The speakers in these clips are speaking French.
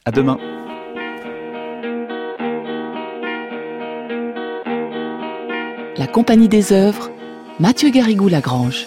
À demain. La Compagnie des œuvres, Mathieu Garrigou-Lagrange.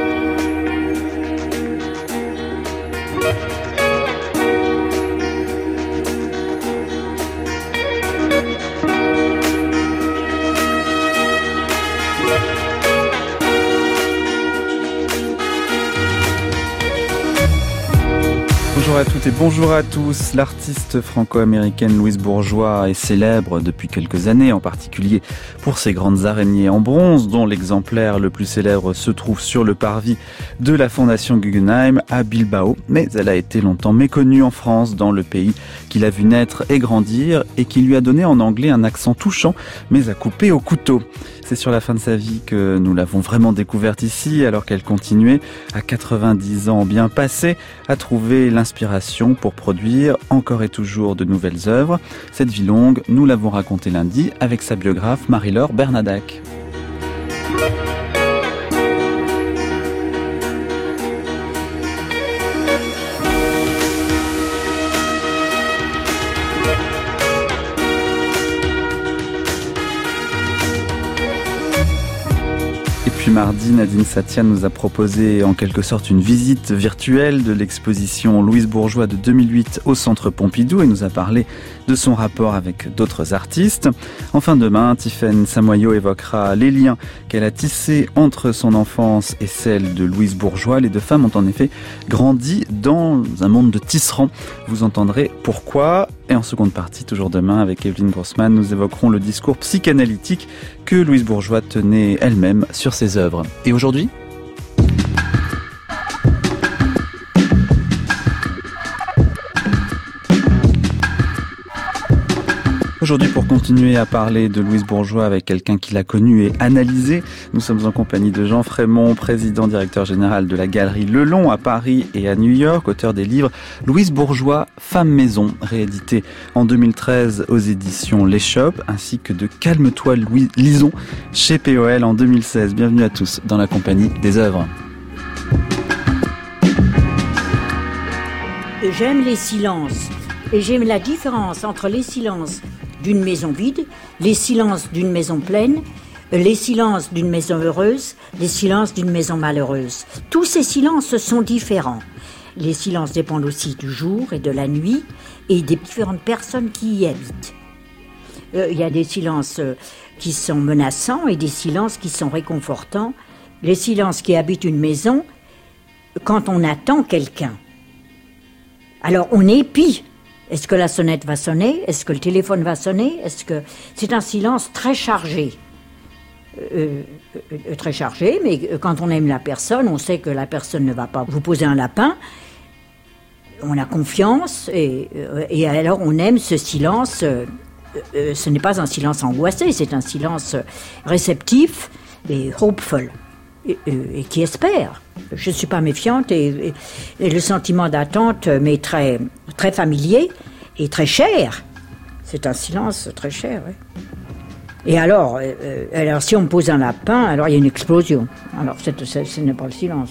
Bonjour à toutes et bonjour à tous. L'artiste franco-américaine Louise Bourgeois est célèbre depuis quelques années, en particulier pour ses grandes araignées en bronze, dont l'exemplaire le plus célèbre se trouve sur le parvis de la Fondation Guggenheim à Bilbao. Mais elle a été longtemps méconnue en France, dans le pays qui l'a vu naître et grandir et qui lui a donné en anglais un accent touchant, mais à couper au couteau. C'est sur la fin de sa vie que nous l'avons vraiment découverte ici, alors qu'elle continuait, à 90 ans bien passés, à trouver l'inspiration pour produire encore et toujours de nouvelles œuvres. Cette vie longue, nous l'avons racontée lundi avec sa biographe Marie-Laure Bernadac. Mardi, Nadine Satian nous a proposé en quelque sorte une visite virtuelle de l'exposition Louise Bourgeois de 2008 au Centre Pompidou et nous a parlé de son rapport avec d'autres artistes. Enfin demain, Tiffaine Samoyo évoquera les liens qu'elle a tissés entre son enfance et celle de Louise Bourgeois. Les deux femmes ont en effet grandi dans un monde de tisserands. Vous entendrez pourquoi. Et en seconde partie, toujours demain, avec Evelyne Grossman, nous évoquerons le discours psychanalytique que Louise Bourgeois tenait elle-même sur ses œuvres. Et aujourd'hui ? Aujourd'hui, pour continuer à parler de Louise Bourgeois avec quelqu'un qui l'a connue et analysée, nous sommes en compagnie de Jean Frémont, président directeur général de la Galerie Lelon à Paris et à New York, auteur des livres Louise Bourgeois, Femme Maison, réédité en 2013 aux éditions L'Échoppe, ainsi que de Calme-toi Lison chez POL en 2016. Bienvenue à tous dans la Compagnie des œuvres. J'aime les silences et j'aime la différence entre les silences d'une maison vide, les silences d'une maison pleine, les silences d'une maison heureuse, les silences d'une maison malheureuse. Tous ces silences sont différents. Les silences dépendent aussi du jour et de la nuit et des différentes personnes qui y habitent. Il y a des silences qui sont menaçants et des silences qui sont réconfortants. Les silences qui habitent une maison, quand on attend quelqu'un. Alors on épie. Est-ce que la sonnette va sonner? Est-ce que le téléphone va sonner? C'est un silence très chargé. Très chargé, mais quand on aime la personne, on sait que la personne ne va pas vous poser un lapin. On a confiance et alors on aime ce silence. Ce n'est pas un silence angoissé, c'est un silence réceptif et hopeful. Et qui espère. Je ne suis pas méfiante et le sentiment d'attente m'est très, très familier et très cher. C'est un silence très cher, oui. Et alors si on me pose un lapin, alors il y a une explosion. Alors ce n'est pas le silence.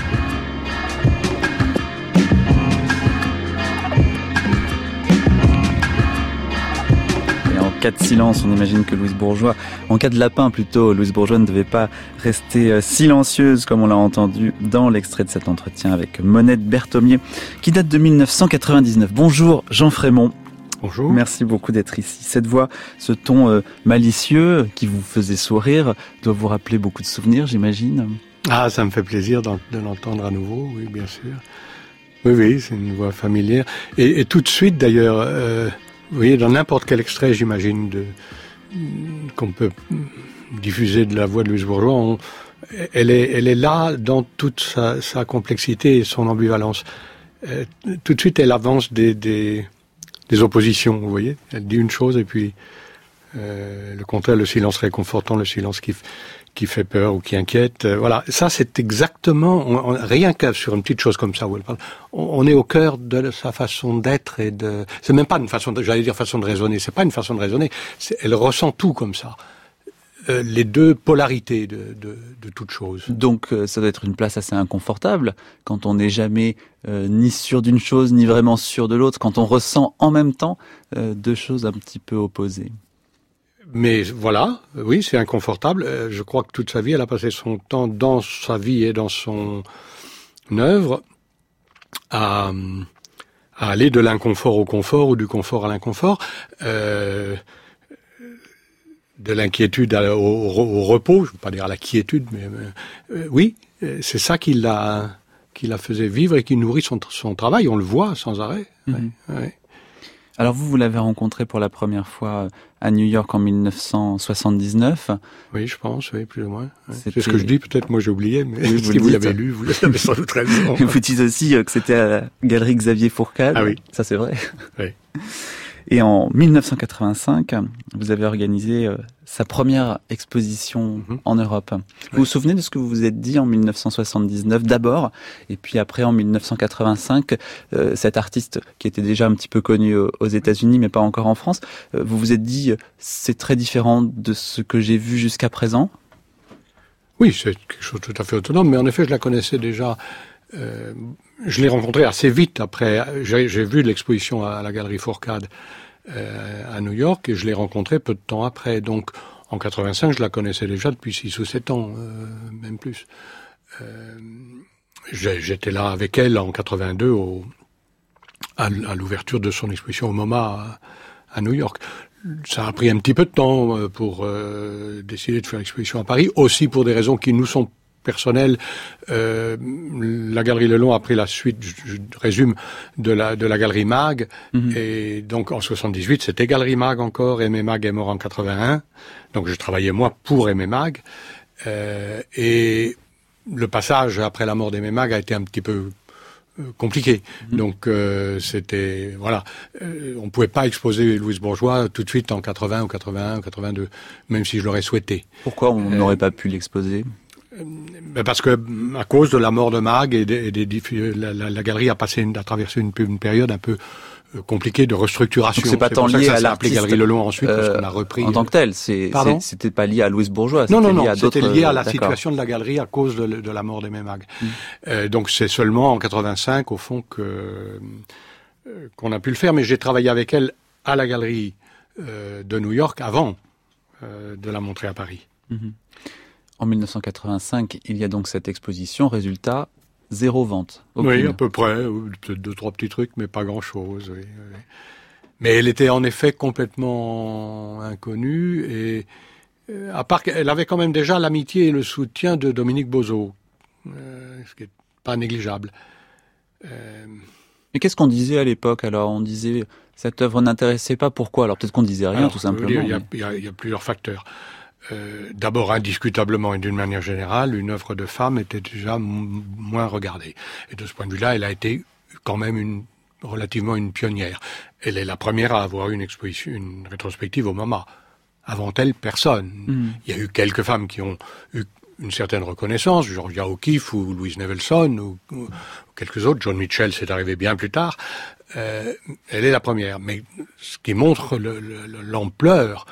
En cas de silence, on imagine que Louise Bourgeois, en cas de lapin plutôt, Louise Bourgeois ne devait pas rester silencieuse comme on l'a entendu dans l'extrait de cet entretien avec Monette Berthomier qui date de 1999. Bonjour Jean Frémont. Bonjour. Merci beaucoup d'être ici. Cette voix, ce ton malicieux qui vous faisait sourire doit vous rappeler beaucoup de souvenirs, j'imagine. Ah, ça me fait plaisir de l'entendre à nouveau, oui, bien sûr. Oui, c'est une voix familière. Et tout de suite d'ailleurs... vous voyez, dans n'importe quel extrait, j'imagine, qu'on peut diffuser de la voix de Louise Bourgeois, elle est là dans toute sa complexité et son ambivalence. Tout de suite, elle avance des oppositions, vous voyez. Elle dit une chose et puis le contraire, le silence réconfortant, le silence qui fait peur ou qui inquiète. Voilà, ça c'est exactement, rien que sur une petite chose comme ça où elle parle, on est au cœur de sa façon d'être et c'est même pas une façon de raisonner, c'est pas une façon de raisonner, elle ressent tout comme ça. les deux polarités de toute chose. Donc ça doit être une place assez inconfortable quand on n'est jamais ni sûr d'une chose ni vraiment sûr de l'autre, quand on ressent en même temps deux choses un petit peu opposées. Mais voilà, oui, c'est inconfortable. Je crois que toute sa vie, elle a passé son temps dans sa vie et dans son œuvre à aller de l'inconfort au confort ou du confort à l'inconfort, de l'inquiétude au repos. Je ne veux pas dire à la quiétude, mais oui, c'est ça qui la faisait vivre et qui nourrit son travail. On le voit sans arrêt. Mm-hmm. Ouais. Alors vous l'avez rencontré pour la première fois à New York en 1979. Oui, je pense, oui, plus ou moins. Ouais. C'est ce que je dis, peut-être moi j'ai oublié, mais oui, si vous l'avez lu, vous l'avez sans doute raison. Vous dites aussi que c'était à la galerie Xavier Fourcade. Ah oui. Ça c'est vrai. Oui. Et en 1985, vous avez organisé sa première exposition en Europe. Vous vous souvenez de ce que vous vous êtes dit en 1979 d'abord, et puis après en 1985, cet artiste qui était déjà un petit peu connu aux États-Unis, mais pas encore en France, vous vous êtes dit c'est très différent de ce que j'ai vu jusqu'à présent? Oui, c'est quelque chose de tout à fait autonome, mais en effet, je la connaissais déjà. Je l'ai rencontré assez vite après. J'ai vu l'exposition à la galerie Fourcade à New York et je l'ai rencontré peu de temps après. Donc en 85, je la connaissais déjà depuis 6 ou 7 ans, même plus. J'étais là avec elle en 82 à l'ouverture de son exposition au MoMA à New York. Ça a pris un petit peu de temps pour décider de faire l'exposition à Paris, aussi pour des raisons qui nous sont personnelles. La Galerie Lelon a pris la suite, je résume, de la Galerie Mag, et donc en 78 c'était Galerie Mag encore. Aimé Mag est mort en 81, donc je travaillais moi pour Aimé Mag, et le passage après la mort d'Aimé Mag a été un petit peu compliqué. Donc c'était voilà, on pouvait pas exposer Louise Bourgeois tout de suite en 80 ou 81 ou 82, même si je l'aurais souhaité. Pourquoi on n'aurait pas pu l'exposer? Parce que à cause de la mort de Mag et la galerie a traversé une période un peu compliquée de restructuration. Donc c'est pas tant lié à l'artiste Galerie Lelon ensuite parce qu'on a repris en tant que tel. C'était pas lié à Louise Bourgeois. Non, c'était lié à la situation de la galerie à cause de la mort d'Aimé Mag. Donc c'est seulement en 85 au fond qu'on a pu le faire. Mais j'ai travaillé avec elle à la galerie de New York avant de la montrer à Paris. En 1985, il y a donc cette exposition. Résultat, 0 vente. Aucune. Oui, à peu près. Peut-être 2-3 petits trucs, mais pas grand-chose. Oui. Mais elle était en effet complètement inconnue. Et à part qu'elle avait quand même déjà l'amitié et le soutien de Dominique Bozzo, ce qui n'est pas négligeable. Mais qu'est-ce qu'on disait à l'époque? Alors, on disait cette œuvre n'intéressait pas. Pourquoi? Alors peut-être qu'on disait rien, tout simplement. Il y a plusieurs facteurs. D'abord, indiscutablement et d'une manière générale, une œuvre de femme était déjà moins regardée. Et de ce point de vue-là, elle a été quand même relativement une pionnière. Elle est la première à avoir une rétrospective au MoMA. Avant elle, personne. Il y a eu quelques femmes qui ont eu une certaine reconnaissance, Georgia O'Keeffe ou Louise Nevelson ou quelques autres. John Mitchell, c'est arrivé bien plus tard. Elle est la première. Mais ce qui montre l'ampleur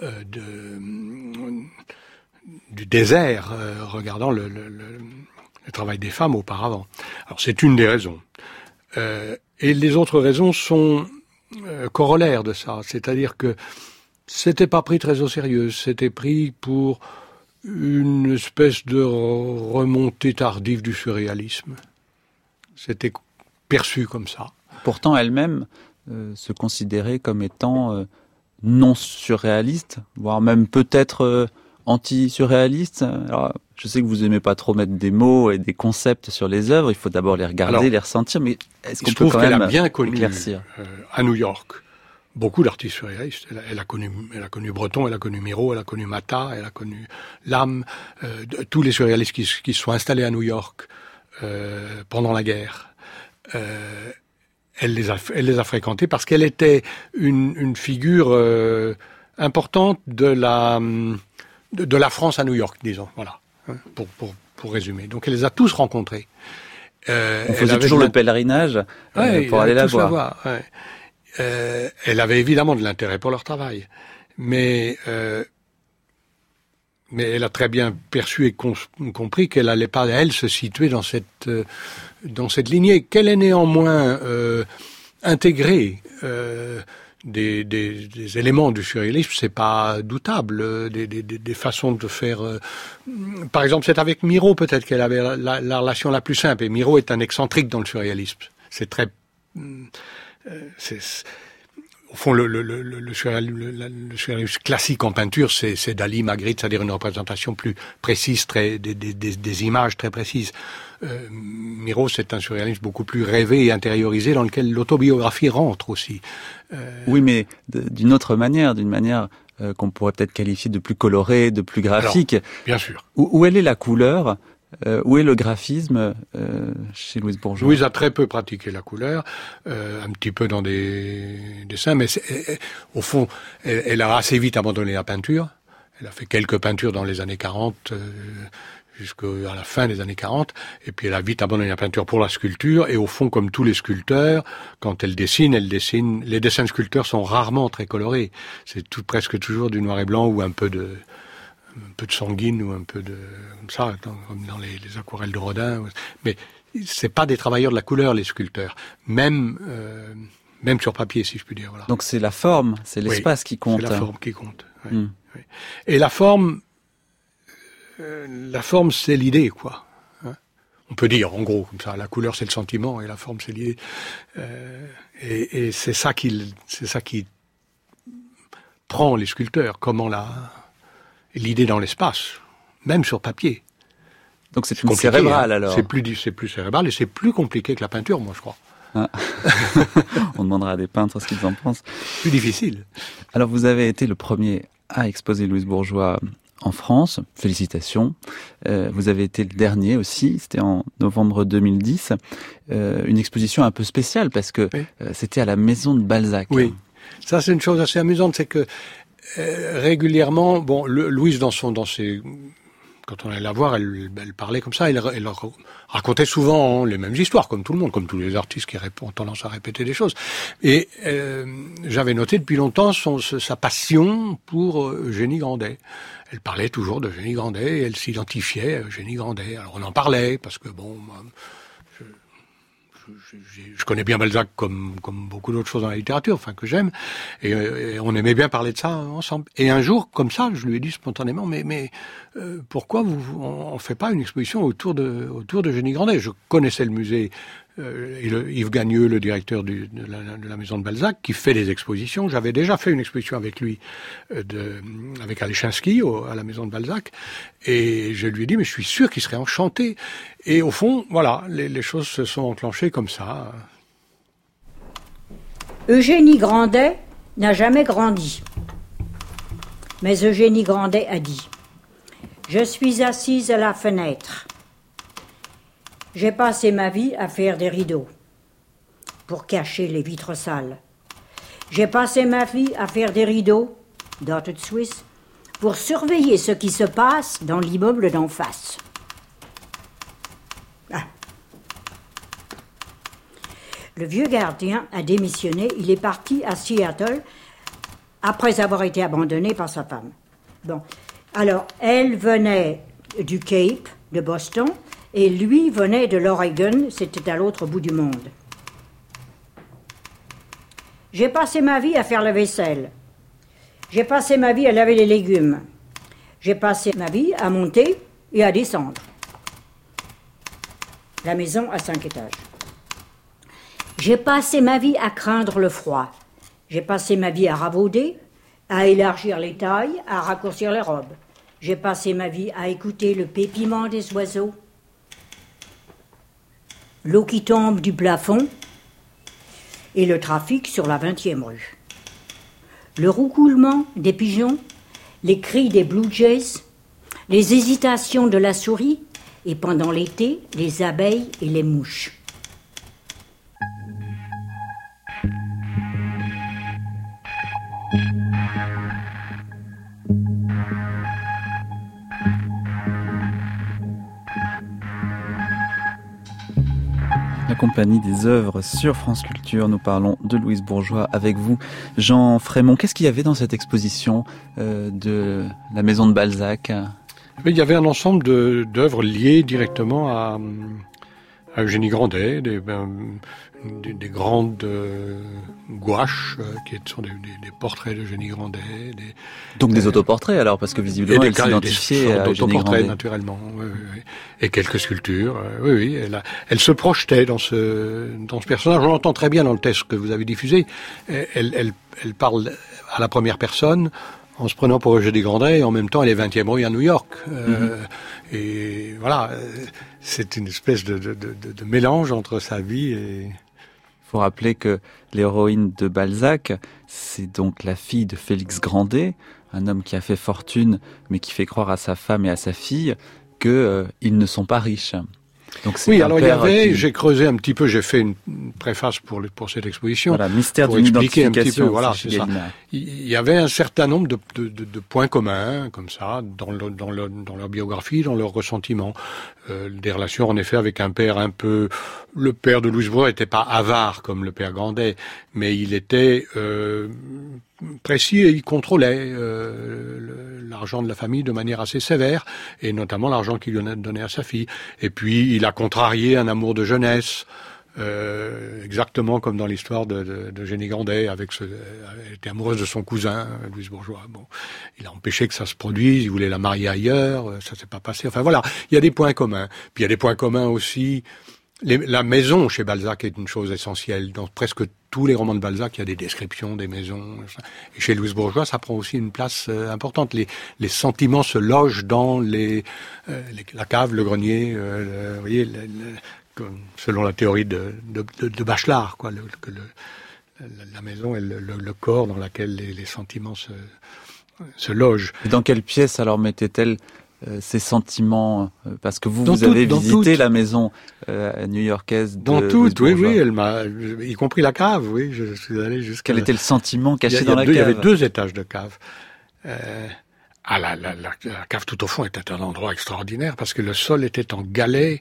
du désert, regardant le travail des femmes auparavant. Alors c'est une des raisons. Et les autres raisons sont corollaires de ça. C'est-à-dire que c'était pas pris très au sérieux. C'était pris pour une espèce de remontée tardive du surréalisme. C'était perçu comme ça. Pourtant, elle-même se considérait comme étant non surréaliste, voire même peut-être anti-surréaliste. Alors, je sais que vous aimez pas trop mettre des mots et des concepts sur les œuvres, il faut d'abord les regarder, les ressentir, mais est-ce qu'on peut quand même qu'elle a bien connu éclaircir à New York beaucoup d'artistes surréalistes. Elle a connu Breton, elle a connu Miro, elle a connu Mata, elle a connu Lam, tous les surréalistes qui se sont installés à New York pendant la guerre. Elle les a fréquentés parce qu'elle était une figure importante de la France à New York, disons, voilà, pour résumer. Donc elle les a tous rencontrés. On faisait toujours le pèlerinage pour aller la voir. Elle avait évidemment de l'intérêt pour leur travail, mais mais elle a très bien perçu et compris qu'elle allait pas, elle, se situer dans cette lignée, qu'elle est néanmoins intégrée des éléments du surréalisme, c'est pas doutable, des façons de faire. Par exemple, c'est avec Miro peut-être qu'elle avait la relation la plus simple. Et Miro est un excentrique dans le surréalisme. C'est très, au fond, le surréalisme classique en peinture, c'est Dali, Magritte, c'est-à-dire une représentation plus précise, des images très précises. Miro, c'est un surréalisme beaucoup plus rêvé et intériorisé, dans lequel l'autobiographie rentre aussi. Oui, mais d'une autre manière, qu'on pourrait peut-être qualifier de plus colorée, de plus graphique. Alors, bien sûr. Où elle est la couleur? Où est le graphisme chez Louise Bourgeois? Louise a très peu pratiqué la couleur, un petit peu dans des dessins, mais au fond, elle a assez vite abandonné la peinture. Elle a fait quelques peintures dans les années 40, jusqu'à la fin des années 40, et puis elle a vite abandonné la peinture pour la sculpture, et au fond, comme tous les sculpteurs, quand elle dessine, les dessins de sculpteurs sont rarement très colorés. C'est presque toujours du noir et blanc ou un peu de sanguine ou un peu de comme ça, comme dans les aquarelles de Rodin. Mais c'est pas des travailleurs de la couleur, les sculpteurs, même sur papier, si je puis dire. Voilà. Donc c'est la forme, c'est l'espace qui compte. C'est la forme qui compte. Oui. Oui. Et la forme, c'est l'idée, quoi. Hein, on peut dire, en gros, comme ça, la couleur c'est le sentiment et la forme c'est l'idée. Et c'est ça qui prend les sculpteurs. Comment l'idée dans l'espace, même sur papier. Donc c'est plus cérébral, alors. C'est plus cérébral et c'est plus compliqué que la peinture, moi je crois. Ah. On demandera à des peintres ce qu'ils en pensent. Plus difficile. Alors vous avez été le premier à exposer Louise Bourgeois en France. Félicitations. Vous avez été le dernier aussi, c'était en novembre 2010. Une exposition un peu spéciale parce que c'était à la Maison de Balzac. Oui, ça c'est une chose assez amusante, c'est que régulièrement, Louise quand on allait la voir, elle parlait comme ça, elle racontait souvent les mêmes histoires, comme tout le monde, comme tous les artistes qui ont tendance à répéter des choses. Et j'avais noté depuis longtemps sa passion pour Eugénie Grandet. Elle parlait toujours de Eugénie Grandet, et elle s'identifiait à Eugénie Grandet. Alors on en parlait, parce que je connais bien Balzac comme beaucoup d'autres choses dans la littérature, enfin que j'aime, et on aimait bien parler de ça ensemble. Et un jour, comme ça, je lui ai dit spontanément, mais pourquoi on fait pas une exposition autour de Eugénie Grandet? Je connaissais le musée, Yves Gagneux, le directeur de la Maison de Balzac, qui fait des expositions. J'avais déjà fait une exposition avec lui, avec Alechinsky à la Maison de Balzac, et je lui ai dit, mais je suis sûr qu'il serait enchanté. Et au fond, voilà, les choses se sont enclenchées comme ça. Eugénie Grandet n'a jamais grandi. Mais Eugénie Grandet a dit « Je suis assise à la fenêtre. J'ai passé ma vie à faire des rideaux pour cacher les vitres sales. J'ai passé ma vie à faire des rideaux, dotted Swiss, pour surveiller ce qui se passe dans l'immeuble d'en face. Ah. Le vieux gardien a démissionné, il est parti à Seattle après avoir été abandonné par sa femme. Bon, alors elle venait du Cape, de Boston, et lui venait de l'Oregon, c'était à l'autre bout du monde. J'ai passé ma vie à faire la vaisselle. J'ai passé ma vie à laver les légumes. J'ai passé ma vie à monter et à descendre. La maison a 5 étages. J'ai passé ma vie à craindre le froid. J'ai passé ma vie à ravauder, à élargir les tailles, à raccourcir les robes. J'ai passé ma vie à écouter le pépiment des oiseaux, l'eau qui tombe du plafond et le trafic sur la 20e rue. Le roucoulement des pigeons, les cris des blue jays, les hésitations de la souris et pendant l'été, les abeilles et les mouches. La compagnie des œuvres sur France Culture. Nous parlons de Louise Bourgeois avec vous, Jean Frémont. Qu'est-ce qu'il y avait dans cette exposition de la Maison de Balzac? Mais il y avait un ensemble d'œuvres liées directement à Eugénie Grandet, des grandes gouaches qui sont des portraits d'Eugénie Grandet. Donc des autoportraits alors, parce que visiblement elle s'identifiait à Eugénie Grandet. Naturellement, oui. Et quelques sculptures. Oui, elle se projetait dans ce personnage. On l'entend très bien dans le texte que vous avez diffusé. Elle parle à la première personne, en se prenant pour Eugénie Grandet, et en même temps, elle est 20e rue à New York. Et voilà, c'est une espèce de mélange entre sa vie et... Il faut rappeler que l'héroïne de Balzac, c'est donc la fille de Félix Grandet, un homme qui a fait fortune, mais qui fait croire à sa femme et à sa fille qu'ils ne sont pas riches. Donc c'est alors il y avait, j'ai creusé un petit peu, j'ai fait une préface pour cette exposition. Voilà, mystère d'une identification. Voilà, c'est ça. Il y avait un certain nombre de points communs, comme ça, dans leur biographie, dans leur ressentiment. Des relations, en effet, avec un père un peu... Le père de Louise Bourgeois n'était pas avare comme le père Grandet, mais il était précis et il contrôlait l'argent de la famille de manière assez sévère, et notamment l'argent qu'il donnait à sa fille. Et puis, il a contrarié un amour de jeunesse, exactement comme dans l'histoire d'Eugénie Grandet, elle était amoureuse de son cousin, Louise Bourgeois. Bon, il a empêché que ça se produise, il voulait la marier ailleurs, ça s'est pas passé. Enfin voilà, il y a des points communs. Puis il y a des points communs aussi. La maison chez Balzac est une chose essentielle. Dans presque tous les romans de Balzac, il y a des descriptions des maisons. Et chez Louise Bourgeois, ça prend aussi une place importante. Les sentiments se logent dans la cave, le grenier, vous voyez, selon la théorie de Bachelard, quoi, la maison est le corps dans lequel les sentiments se logent. Et dans quelle pièce alors mettait-elle ces sentiments, parce que vous avez visité la maison new-yorkaise de Dans toutes, oui, elle m'a, y compris la cave, oui, je suis allé jusqu'à... Quel était le sentiment caché dans la cave? Il y avait 2 étages de cave. La cave tout au fond était un endroit extraordinaire, parce que le sol était en galets,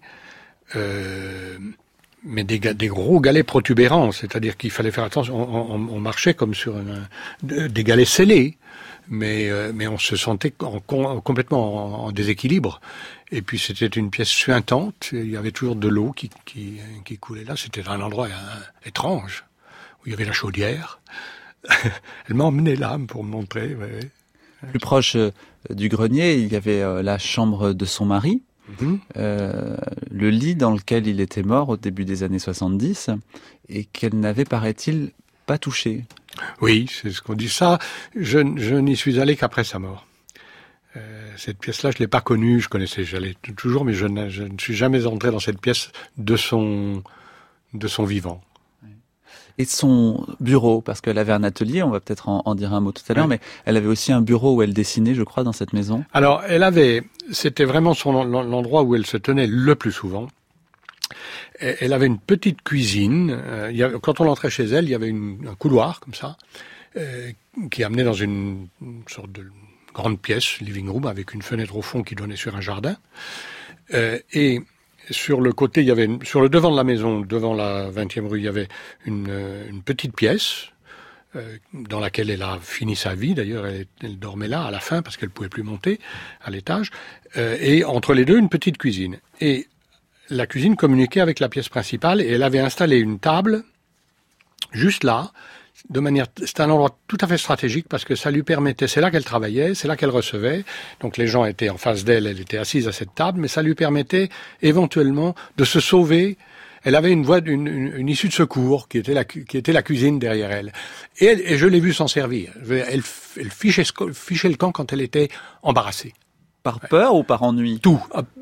mais des gros galets protubérants, c'est-à-dire qu'il fallait faire attention, on marchait comme sur des galets scellés, mais on se sentait complètement en déséquilibre. Et puis c'était une pièce suintante, il y avait toujours de l'eau qui coulait là, c'était un endroit étrange, où il y avait la chaudière. Elle m'a emmené là pour me montrer. Ouais. Plus proche du grenier, il y avait la chambre de son mari, le lit dans lequel il était mort au début des années 70, et qu'elle n'avait, paraît-il, pas touché. Oui, c'est ce qu'on dit. Ça, je n'y suis allé qu'après sa mort. Cette pièce-là, je l'ai pas connue, j'allais toujours, mais je ne suis jamais entré dans cette pièce de son vivant. Et son bureau, parce qu'elle avait un atelier, on va peut-être en dire un mot tout à l'heure, mais elle avait aussi un bureau où elle dessinait, je crois, dans cette maison. Alors, c'était vraiment l'endroit où elle se tenait le plus souvent. Elle avait une petite cuisine. Quand on entrait chez elle, il y avait un couloir comme ça, qui amenait dans une sorte de grande pièce, living room, avec une fenêtre au fond qui donnait sur un jardin. Et sur le côté, sur le devant de la maison, devant la 20e rue, il y avait une petite pièce dans laquelle elle a fini sa vie. D'ailleurs, elle dormait là à la fin parce qu'elle pouvait plus monter à l'étage. Et entre les deux, une petite cuisine. Et la cuisine communiquait avec la pièce principale, et elle avait installé une table juste là, c'était un endroit tout à fait stratégique parce que ça lui permettait, c'est là qu'elle travaillait, c'est là qu'elle recevait, donc les gens étaient en face d'elle, elle était assise à cette table, mais ça lui permettait éventuellement de se sauver. Elle avait une issue de secours qui était la cuisine derrière elle. Et je l'ai vue s'en servir. Elle fichait le camp quand elle était embarrassée. Par peur ou par ennui? Tout.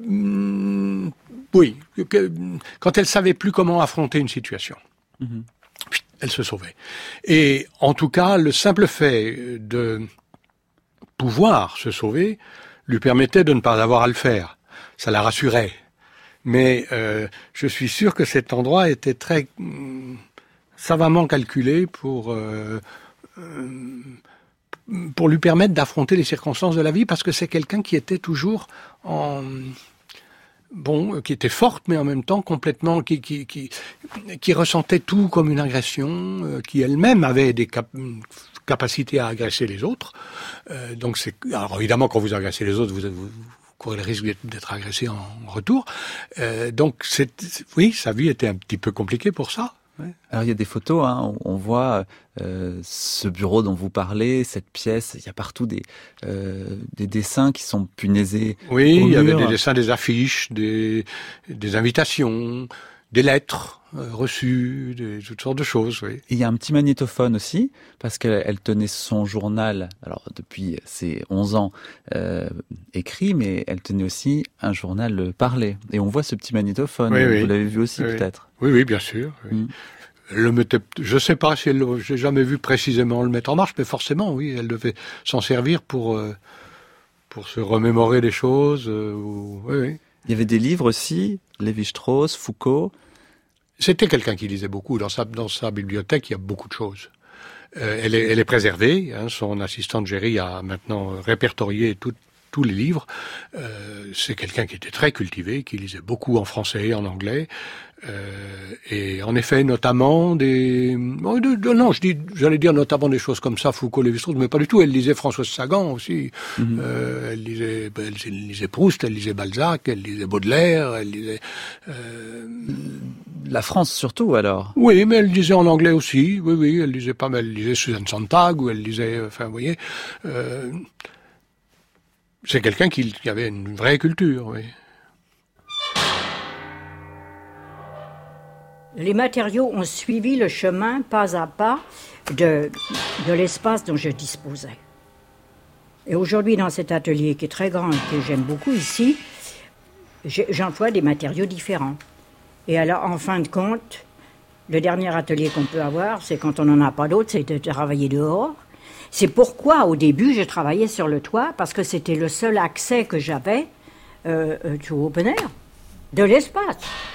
Oui. Quand elle savait plus comment affronter une situation. Elle se sauvait. Et en tout cas, le simple fait de pouvoir se sauver lui permettait de ne pas avoir à le faire. Ça la rassurait. Mais je suis sûr que cet endroit était très savamment calculé pour lui permettre d'affronter les circonstances de la vie, parce que c'est quelqu'un qui était toujours qui était forte, mais en même temps complètement, qui ressentait tout comme une agression, qui elle-même avait des capacités à agresser les autres. Alors évidemment, quand vous agressez les autres, vous courait le risque d'être agressé en retour. Donc, oui, sa vie était un petit peu compliquée pour ça. Ouais. Alors il y a des photos, hein, on voit ce bureau dont vous parlez, cette pièce, il y a partout des dessins qui sont punaisés. Oui, il y avait des dessins, des affiches, des invitations, des lettres reçues, toutes sortes de choses. Oui. Et il y a un petit magnétophone aussi, parce qu'elle tenait son journal, alors depuis ses 11 ans écrit, mais elle tenait aussi un journal parlé. Et on voit ce petit magnétophone, vous l'avez vu aussi peut-être. Oui, bien sûr. Oui. Je sais pas si j'ai jamais vu précisément le mettre en marche, mais forcément, oui, elle devait s'en servir pour se remémorer des choses. Oui. Il y avait des livres aussi, Lévi-Strauss, Foucault. C'était quelqu'un qui lisait beaucoup. Dans sa bibliothèque, il y a beaucoup de choses. Elle est préservée. Hein, son assistante Géry a maintenant répertorié tous les livres. C'est quelqu'un qui était très cultivé, qui lisait beaucoup en français et en anglais. Et en effet, notamment j'allais dire notamment des choses comme ça, Foucault, Lévi-Strauss, mais pas du tout. Elle lisait Françoise Sagan aussi. Elle lisait Proust, elle lisait Balzac, elle lisait Baudelaire, elle lisait... La France surtout, alors. Oui, mais elle lisait en anglais aussi. Oui, elle lisait pas mal. Elle lisait Suzanne Sontag, ou elle lisait... Enfin, vous voyez... c'est quelqu'un qui avait une vraie culture, oui. Les matériaux ont suivi le chemin pas à pas de l'espace dont je disposais. Et aujourd'hui, dans cet atelier qui est très grand et que j'aime beaucoup ici, j'emploie des matériaux différents. Et alors, en fin de compte, le dernier atelier qu'on peut avoir, c'est quand on n'en a pas d'autre, c'est de travailler dehors. C'est pourquoi, au début, je travaillais sur le toit, parce que c'était le seul accès que j'avais au open air, de l'espace.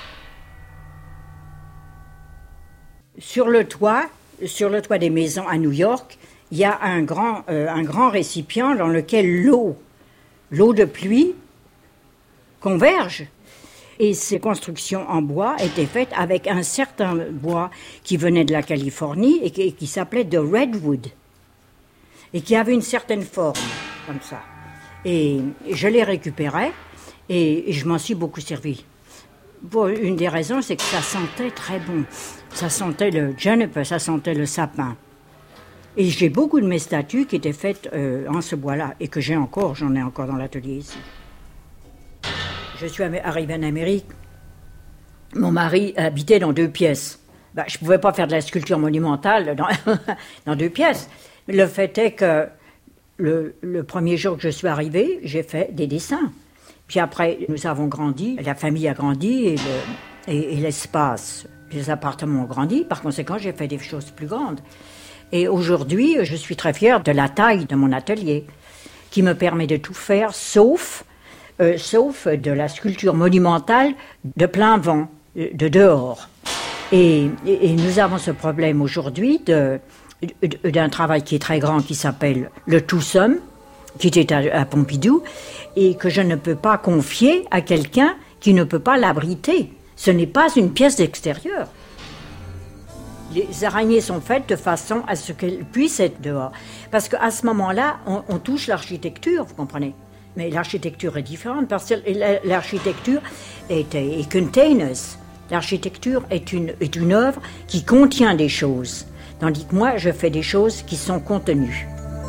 Sur le toit des maisons à New York, il y a un grand récipient dans lequel l'eau de pluie converge. Et ces constructions en bois étaient faites avec un certain bois qui venait de la Californie et qui s'appelait de redwood. Et qui avait une certaine forme, comme ça. Et je les récupérais et je m'en suis beaucoup servi. Bon, une des raisons, c'est que ça sentait très bon. Ça sentait le juniper, ça sentait le sapin. Et j'ai beaucoup de mes statues qui étaient faites en ce bois-là et que j'en ai encore dans l'atelier ici. Je suis arrivée en Amérique. Mon mari habitait dans 2 pièces. Je ne pouvais pas faire de la sculpture monumentale dans 2 pièces. Le fait est que le premier jour que je suis arrivée, j'ai fait des dessins. Puis après, nous avons grandi, la famille a grandi et l'espace, les appartements ont grandi. Par conséquent, j'ai fait des choses plus grandes. Et aujourd'hui, je suis très fière de la taille de mon atelier, qui me permet de tout faire, sauf de la sculpture monumentale de plein vent, de dehors. Et nous avons ce problème aujourd'hui d'un travail qui est très grand, qui s'appelle le Tout-Somme, qui était à Pompidou, et que je ne peux pas confier à quelqu'un qui ne peut pas l'abriter. Ce n'est pas une pièce d'extérieur. Les araignées sont faites de façon à ce qu'elles puissent être dehors. Parce qu'à ce moment-là, on touche l'architecture, vous comprenez. Mais l'architecture est différente, parce que l'architecture est containers. L'architecture est une œuvre qui contient des choses. Tandis que moi, je fais des choses qui sont contenues.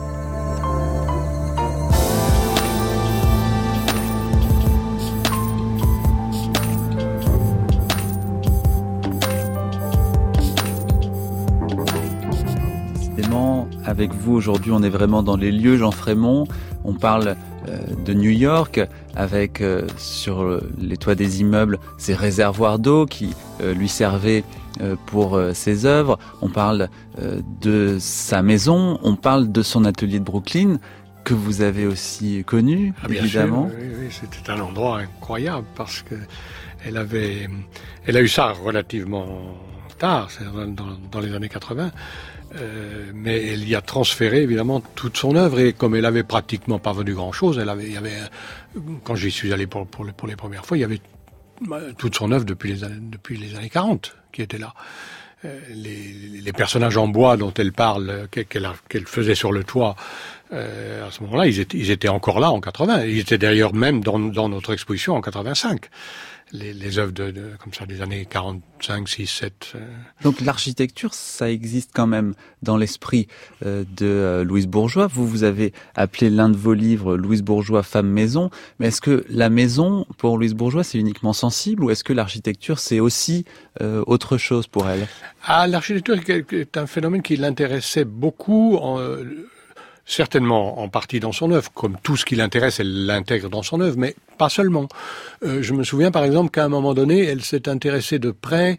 Avec vous aujourd'hui, on est vraiment dans les lieux Jean Frémont. On parle de New York avec sur les toits des immeubles ces réservoirs d'eau qui lui servaient pour ses œuvres. On parle de sa maison, on parle de son atelier de Brooklyn que vous avez aussi connu, évidemment. Sûr, oui, c'était un endroit incroyable parce que elle a eu ça relativement tard, dans les années 80. Mais elle y a transféré évidemment toute son œuvre et comme elle avait pratiquement pas vendu grand-chose, il y avait quand j'y suis allé pour les premières fois, il y avait toute son œuvre depuis les années 40 qui était là. les personnages en bois dont elle parle, qu'elle faisait sur le toit, à ce moment-là, ils étaient encore là en 80. Ils étaient d'ailleurs même dans notre exposition en 85. Les œuvres comme ça des années 45, 6, 7. Donc l'architecture, ça existe quand même dans l'esprit de Louise Bourgeois. Vous avez appelé l'un de vos livres Louise Bourgeois, femme maison. Mais est-ce que la maison, pour Louise Bourgeois, c'est uniquement sensible ou est-ce que l'architecture, c'est aussi autre chose pour elle? L'architecture est un phénomène qui l'intéressait beaucoup. Certainement en partie dans son œuvre, comme tout ce qui l'intéresse, elle l'intègre dans son œuvre, mais pas seulement. Je me souviens par exemple qu'à un moment donné, elle s'est intéressée de près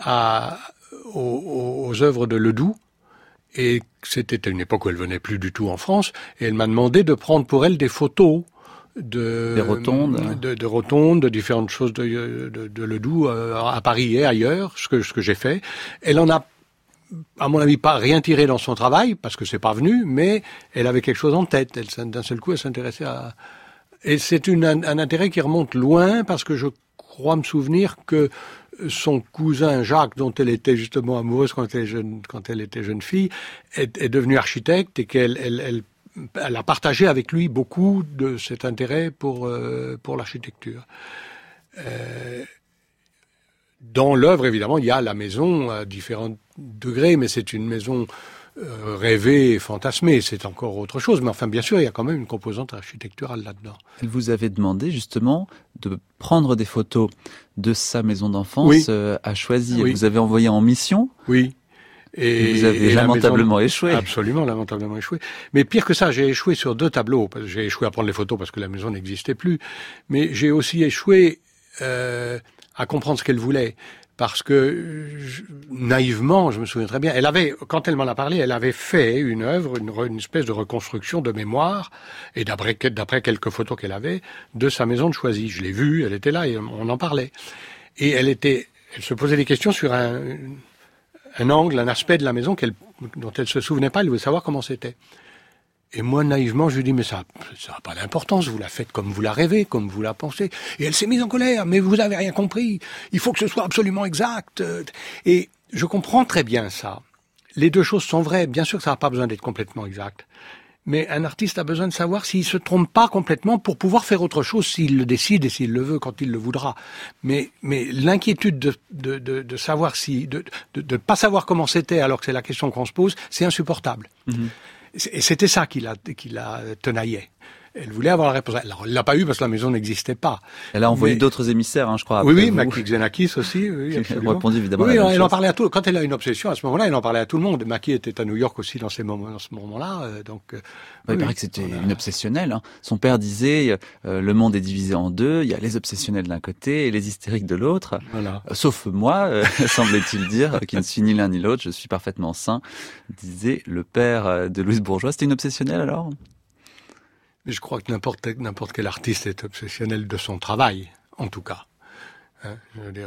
aux œuvres de Ledoux, et c'était à une époque où elle venait plus du tout en France, et elle m'a demandé de prendre pour elle des photos des rotondes, de différentes choses de Ledoux à Paris et ailleurs, ce que j'ai fait. Elle en a, à mon avis, pas rien tiré dans son travail, parce que c'est pas venu, mais elle avait quelque chose en tête. D'un seul coup, elle s'intéressait à... Et c'est un intérêt qui remonte loin, parce que je crois me souvenir que son cousin Jacques, dont elle était justement amoureuse quand elle était jeune fille, est devenu architecte et qu'elle a partagé avec lui beaucoup de cet intérêt pour l'architecture. Dans l'œuvre, évidemment, il y a la maison à différents degrés, mais c'est une maison rêvée et fantasmée. C'est encore autre chose. Mais enfin, bien sûr, il y a quand même une composante architecturale là-dedans. Elle vous avait demandé, justement, de prendre des photos de sa maison d'enfance à Choisy. Oui. Vous avez envoyé en mission. Oui. Et vous avez lamentablement échoué. Absolument, lamentablement échoué. Mais pire que ça, j'ai échoué sur 2 tableaux. J'ai échoué à prendre les photos parce que la maison n'existait plus. Mais j'ai aussi échoué à comprendre ce qu'elle voulait. Parce que, naïvement, je me souviens très bien, quand elle m'en a parlé, elle avait fait une œuvre, une espèce de reconstruction de mémoire, et d'après quelques photos qu'elle avait, de sa maison de Choisy. Je l'ai vue, elle était là, et on en parlait. Et elle se posait des questions sur un angle, un aspect de la maison dont elle se souvenait pas, elle voulait savoir comment c'était. Et moi, naïvement, je lui dis, mais ça n'a pas d'importance, vous la faites comme vous la rêvez, comme vous la pensez. Et elle s'est mise en colère, mais vous avez rien compris, il faut que ce soit absolument exact. Et je comprends très bien ça. Les deux choses sont vraies, bien sûr que ça n'a pas besoin d'être complètement exact. Mais un artiste a besoin de savoir s'il se trompe pas complètement pour pouvoir faire autre chose s'il le décide et s'il le veut quand il le voudra. Mais l'inquiétude de savoir de pas savoir comment c'était alors que c'est la question qu'on se pose, c'est insupportable. Mm-hmm. Et c'était ça qui la tenaillait. Elle voulait avoir la réponse. Alors, elle l'a pas eu parce que la maison n'existait pas. Elle a envoyé d'autres émissaires, je crois. Oui, Maki Xenakis aussi. Oui, absolument. Répondu évidemment. Oui, elle en parlait à tout. Quand elle a une obsession, à ce moment-là, elle en parlait à tout le monde. Maki était à New York aussi dans ce moment-là. Il paraît que c'était une obsessionnelle. Son père disait, le monde est divisé en deux. Il y a les obsessionnels d'un côté et les hystériques de l'autre. Voilà. Sauf moi, semblait-il dire, qui ne suis ni l'un ni l'autre. Je suis parfaitement sain, disait le père de Louise Bourgeois. C'était une obsessionnelle alors? Mais je crois que n'importe quel artiste est obsessionnel de son travail, en tout cas. Je veux dire,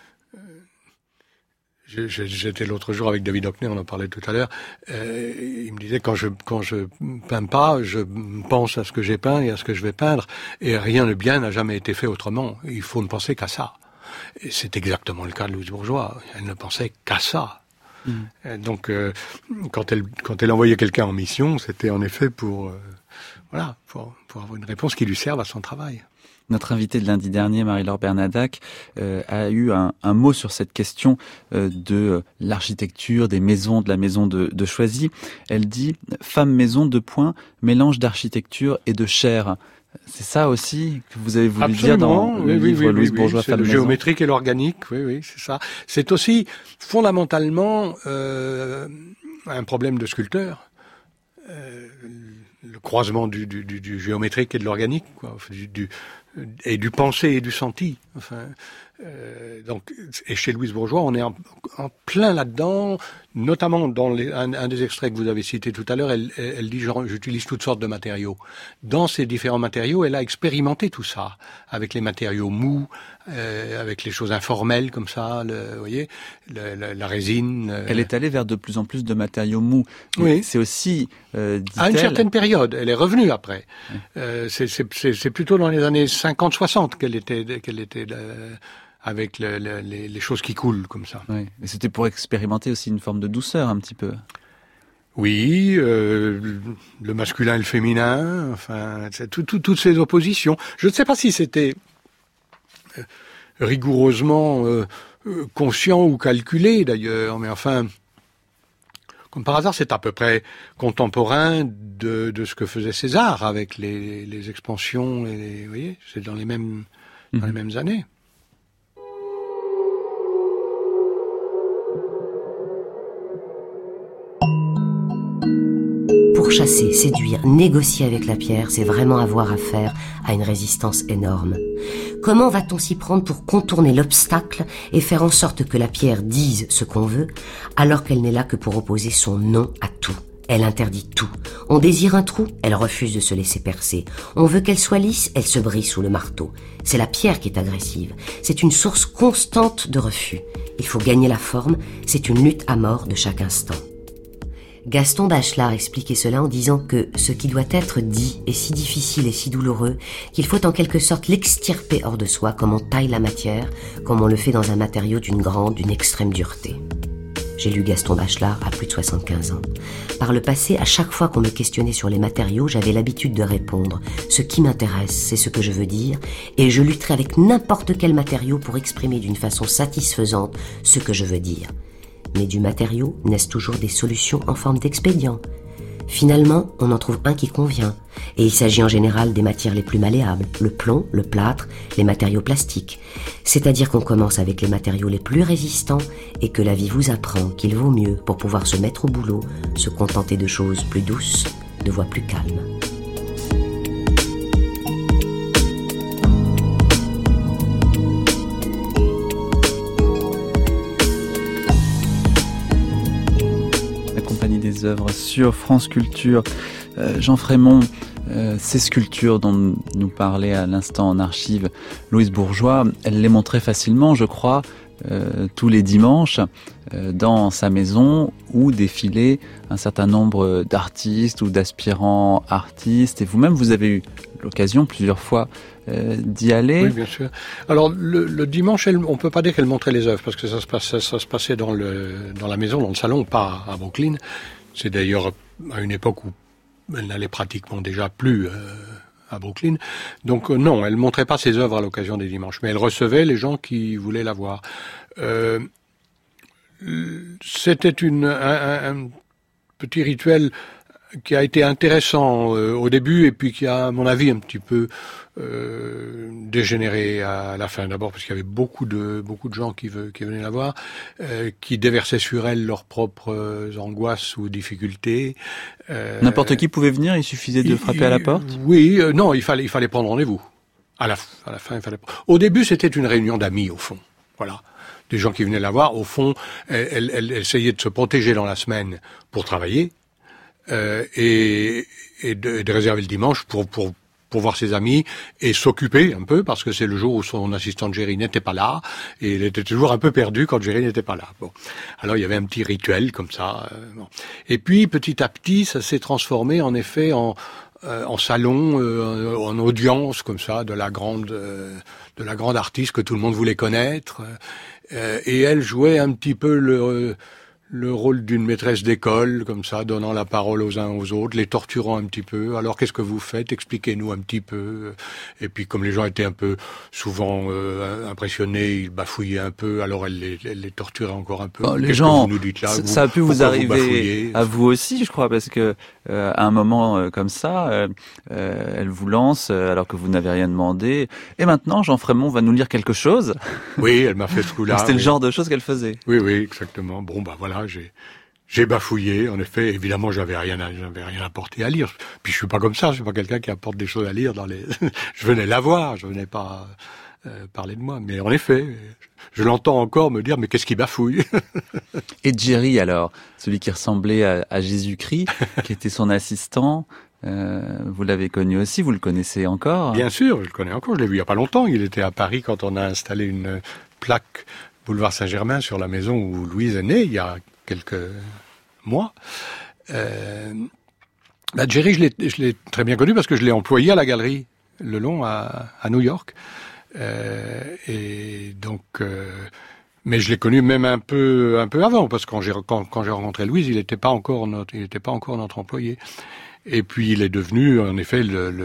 j'étais l'autre jour avec David Hockney, on en parlait tout à l'heure. Il me disait quand je peins pas, je pense à ce que j'ai peint et à ce que je vais peindre, et rien de bien n'a jamais été fait autrement. Il faut ne penser qu'à ça. Et c'est exactement le cas de Louise Bourgeois. Elle ne pensait qu'à ça. Mmh. Donc, quand elle envoyait quelqu'un en mission, c'était en effet pour avoir une réponse qui lui serve à son travail. Notre invitée de lundi dernier, Marie-Laure Bernadac, a eu un mot sur cette question de l'architecture, des maisons, de la maison de Choisy. Elle dit « Femme maison, mélange d'architecture et de chair ». C'est ça aussi que vous avez voulu Absolument, dire dans le livre Louise Bourgeois, femme maison. C'est le géométrique et l'organique, oui, c'est ça. C'est aussi fondamentalement un problème de sculpteur. Le croisement du géométrique et de l'organique, quoi, et du pensé et du senti. Enfin, donc, et chez Louise Bourgeois, on est en plein là-dedans, notamment dans un des extraits que vous avez cité tout à l'heure. Elle dit j'utilise toutes sortes de matériaux. Dans ces différents matériaux, elle a expérimenté tout ça avec les matériaux mous, avec les choses informelles comme ça. Vous voyez, la résine. Elle est allée vers de plus en plus de matériaux mous. Oui. C'est aussi à une certaine période. Elle est revenue après. Oui. C'est plutôt dans les années 50-60 qu'elle était avec les choses qui coulent comme ça. Oui. Et c'était pour expérimenter aussi une forme de douceur un petit peu. Oui, le masculin et le féminin, enfin, toutes ces oppositions. Je ne sais pas si c'était rigoureusement conscient ou calculé d'ailleurs, mais enfin, comme par hasard, c'est à peu près contemporain de ce que faisait César avec les expansions. Vous voyez, c'est dans les mêmes années. Pour chasser, séduire, négocier avec la pierre, c'est vraiment avoir affaire à une résistance énorme. Comment va-t-on s'y prendre pour contourner l'obstacle et faire en sorte que la pierre dise ce qu'on veut, alors qu'elle n'est là que pour opposer son non à tout? Elle interdit tout. On désire un trou, elle refuse de se laisser percer. On veut qu'elle soit lisse, elle se brise sous le marteau. C'est la pierre qui est agressive. C'est une source constante de refus. Il faut gagner la forme, c'est une lutte à mort de chaque instant. Gaston Bachelard expliquait cela en disant que ce qui doit être dit est si difficile et si douloureux qu'il faut en quelque sorte l'extirper hors de soi comme on taille la matière, comme on le fait dans un matériau d'une extrême dureté. J'ai lu Gaston Bachelard à plus de 75 ans. Par le passé, à chaque fois qu'on me questionnait sur les matériaux, j'avais l'habitude de répondre « Ce qui m'intéresse, c'est ce que je veux dire, et je lutterai avec n'importe quel matériau pour exprimer d'une façon satisfaisante ce que je veux dire. » Mais du matériau naissent toujours des solutions en forme d'expédient. Finalement, on en trouve un qui convient. Et il s'agit en général des matières les plus malléables, le plomb, le plâtre, les matériaux plastiques. C'est-à-dire qu'on commence avec les matériaux les plus résistants et que la vie vous apprend qu'il vaut mieux, pour pouvoir se mettre au boulot, se contenter de choses plus douces, de voies plus calmes. Des œuvres sur France Culture. Jean Frémont, ces sculptures dont nous parlait à l'instant en archive Louise Bourgeois, elle les montrait facilement, je crois, tous les dimanches dans sa maison où défilaient un certain nombre d'artistes ou d'aspirants artistes. Et vous-même, vous avez eu l'occasion plusieurs fois d'y aller. Oui, bien sûr. Alors le dimanche, on peut pas dire qu'elle montrait les œuvres parce que ça se passait dans la maison, dans le salon, pas à Brooklyn. C'est d'ailleurs à une époque où elle n'allait pratiquement déjà plus à Brooklyn. Donc non, elle montrait pas ses œuvres à l'occasion des dimanches, mais elle recevait les gens qui voulaient la voir. C'était un petit rituel qui a été intéressant au début et puis qui a, à mon avis, un petit peu dégénéré à la fin. D'abord parce qu'il y avait beaucoup de gens qui venaient la voir, qui déversaient sur elle leurs propres angoisses ou difficultés. N'importe qui pouvait venir, il suffisait de frapper à la porte? Oui, non, il fallait prendre rendez-vous. À la fin, il fallait. Au début, c'était une réunion d'amis, au fond. Voilà. Des gens qui venaient la voir. Au fond, elle essayait de se protéger dans la semaine pour travailler. Et de réserver le dimanche pour voir ses amis et s'occuper un peu parce que c'est le jour où son assistante Géry n'était pas là et elle était toujours un peu perdue quand Géry n'était pas là. Bon, alors il y avait un petit rituel comme ça. Bon. Et puis petit à petit, ça s'est transformé en effet en salon, en audience comme ça de la grande artiste que tout le monde voulait connaître. Et elle jouait un petit peu le rôle d'une maîtresse d'école, comme ça, donnant la parole aux uns aux autres, les torturant un petit peu. Alors, qu'est-ce que vous faites? Expliquez-nous un petit peu. Et puis, comme les gens étaient un peu souvent impressionnés, ils bafouillaient un peu, alors elle les torturait encore un peu. Oh, les gens, que vous nous dites là, ça a pu vous arriver à vous aussi, je crois, parce que à un moment comme ça, elle vous lance alors que vous n'avez rien demandé. Et maintenant, Jean Frémont va nous lire quelque chose. Oui, elle m'a fait ce coup-là. C'était le genre de choses qu'elle faisait. Oui, exactement. Bon, bah voilà. J'ai bafouillé, en effet. Évidemment, j'avais rien apporté à lire. Puis je suis pas comme ça. Je suis pas quelqu'un qui apporte des choses à lire je venais la voir. Je venais pas parler de moi. Mais en effet, je l'entends encore me dire, mais qu'est-ce qui bafouille? Et Géry, alors, celui qui ressemblait à Jésus-Christ, qui était son assistant, vous l'avez connu aussi, vous le connaissez encore? Bien sûr, je le connais encore. Je l'ai vu il y a pas longtemps. Il était à Paris quand on a installé une plaque boulevard Saint-Germain sur la maison où Louise est née, il y a quelques mois. Géry, je l'ai très bien connu parce que je l'ai employé à la galerie Le Long à New York. Et donc, mais je l'ai connu même un peu avant, parce que quand j'ai rencontré Louise, il n'était pas encore notre employé. Et puis il est devenu, en effet,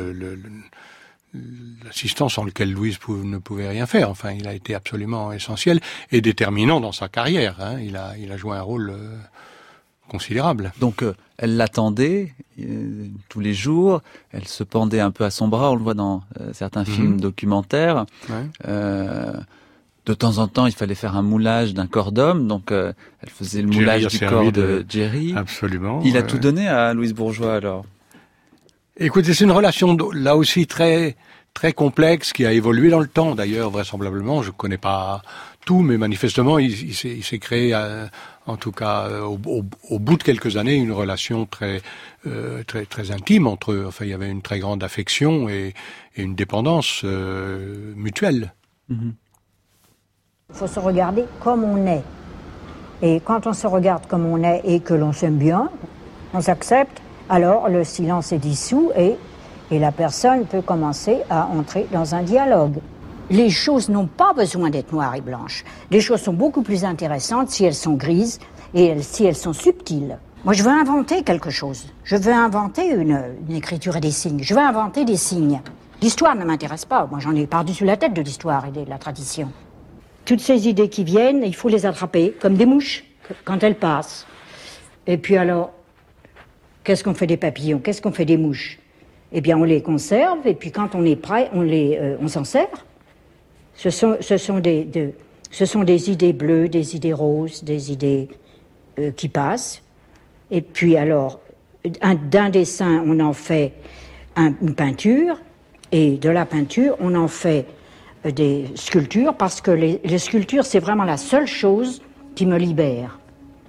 l'assistant sans lequel Louise ne pouvait rien faire. Enfin, il a été absolument essentiel et déterminant dans sa carrière. Hein. Il a joué un rôle considérable. Donc, elle l'attendait tous les jours. Elle se pendait un peu à son bras. On le voit dans certains films documentaires. Ouais. De temps en temps, il fallait faire un moulage d'un corps d'homme. Donc, elle faisait le moulage du corps de Jerry. Absolument. Il a tout donné à Louise Bourgeois, alors. Écoutez, c'est une relation là aussi très très complexe qui a évolué dans le temps. D'ailleurs, vraisemblablement, je connais pas tout, mais manifestement, il s'est créé, en tout cas, au bout de quelques années, une relation très intime entre eux. Enfin, il y avait une très grande affection et une dépendance mutuelle. Il faut se regarder comme on est. Et quand on se regarde comme on est et que l'on s'aime bien, on s'accepte, alors le silence est dissous et la personne peut commencer à entrer dans un dialogue. Les choses n'ont pas besoin d'être noires et blanches. Les choses sont beaucoup plus intéressantes si elles sont grises et si elles sont subtiles. Moi, je veux inventer quelque chose. Je veux inventer une écriture et des signes. Je veux inventer des signes. L'histoire ne m'intéresse pas. Moi, j'en ai par-dessus la tête de l'histoire et de la tradition. Toutes ces idées qui viennent, il faut les attraper comme des mouches quand elles passent. Et puis alors, qu'est-ce qu'on fait des papillons? Qu'est-ce qu'on fait des mouches? Eh bien, on les conserve et puis quand on est prêt, on s'en sert. Ce sont des idées bleues, des idées roses, des idées qui passent. Et puis alors, d'un dessin, on en fait une peinture, et de la peinture, on en fait des sculptures, parce que les sculptures, c'est vraiment la seule chose qui me libère.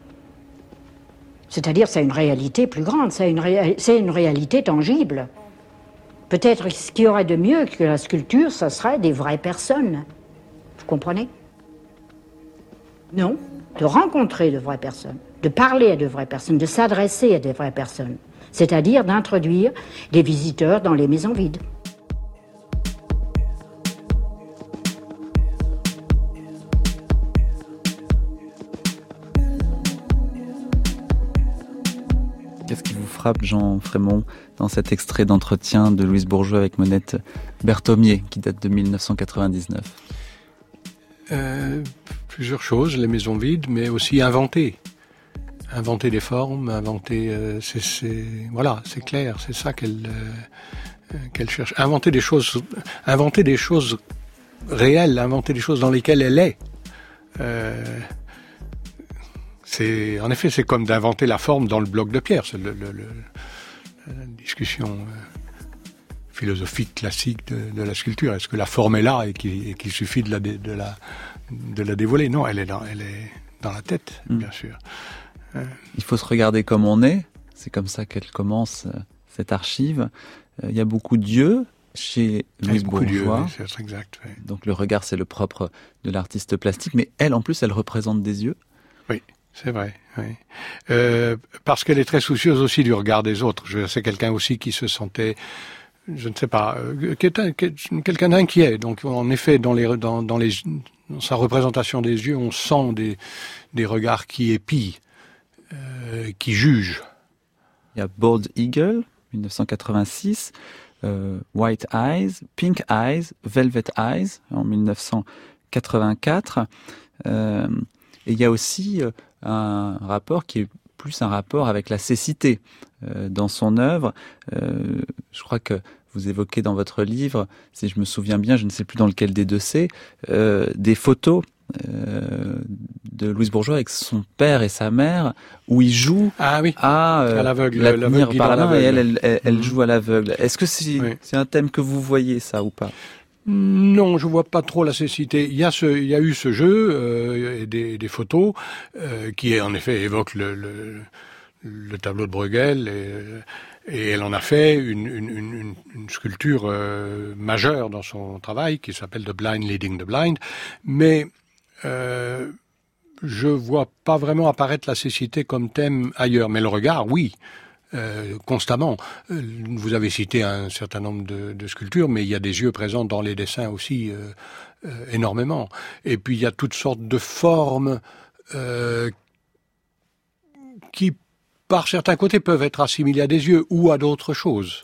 C'est-à-dire, c'est une réalité plus grande, c'est une réalité tangible. Peut-être ce qu'il y aurait de mieux que la sculpture, ce serait des vraies personnes. Vous comprenez? Non, de rencontrer de vraies personnes, de parler à de vraies personnes, de s'adresser à de vraies personnes. C'est-à-dire d'introduire des visiteurs dans les maisons vides. Qu'est-ce qui vous frappe, Jean Frémont, dans cet extrait d'entretien de Louise Bourgeois avec Monette Berthomier, qui date de 1999 ? Plusieurs choses, les maisons vides, mais aussi inventer des formes, voilà, c'est clair, c'est ça qu'elle cherche. Inventer des choses réelles, inventer des choses dans lesquelles elle est. En effet, c'est comme d'inventer la forme dans le bloc de pierre. C'est la discussion philosophique classique de la sculpture. Est-ce que la forme est là et qu'il suffit de la dévoiler? Non, elle est dans la tête, bien sûr. Il faut se regarder comme on est. C'est comme ça qu'elle commence cette archive. Il y a beaucoup d'yeux chez Louise Bourgeois. Oui, c'est exact. Oui. Donc le regard, c'est le propre de l'artiste plastique. Mais elle, en plus, elle représente des yeux. Oui. C'est vrai, oui. Parce qu'elle est très soucieuse aussi du regard des autres. C'est quelqu'un aussi qui se sentait, je ne sais pas, quelqu'un d'inquiet. Donc, en effet, dans sa représentation des yeux, on sent des regards qui épient, qui jugent. Il y a Bald Eagle, 1986, White Eyes, Pink Eyes, Velvet Eyes, en 1984. Et il y a aussi un rapport qui est plus un rapport avec la cécité dans son œuvre. Je crois que vous évoquez dans votre livre, si je me souviens bien, je ne sais plus dans lequel des deux c'est, des photos de Louise Bourgeois avec son père et sa mère, où il joue à l'aveugle, la tenir par la main, et elle joue à l'aveugle. Est-ce que c'est un thème que vous voyez, ça, ou pas? Non, je vois pas trop la cécité. Il y a eu ce jeu et des photos qui en effet évoquent le tableau de Bruegel et elle en a fait une sculpture majeure dans son travail qui s'appelle The Blind Leading the Blind. Mais je vois pas vraiment apparaître la cécité comme thème ailleurs. Mais le regard, oui. constamment. Vous avez cité un certain nombre de sculptures, mais il y a des yeux présents dans les dessins aussi énormément. Et puis il y a toutes sortes de formes qui, par certains côtés, peuvent être assimilées à des yeux ou à d'autres choses.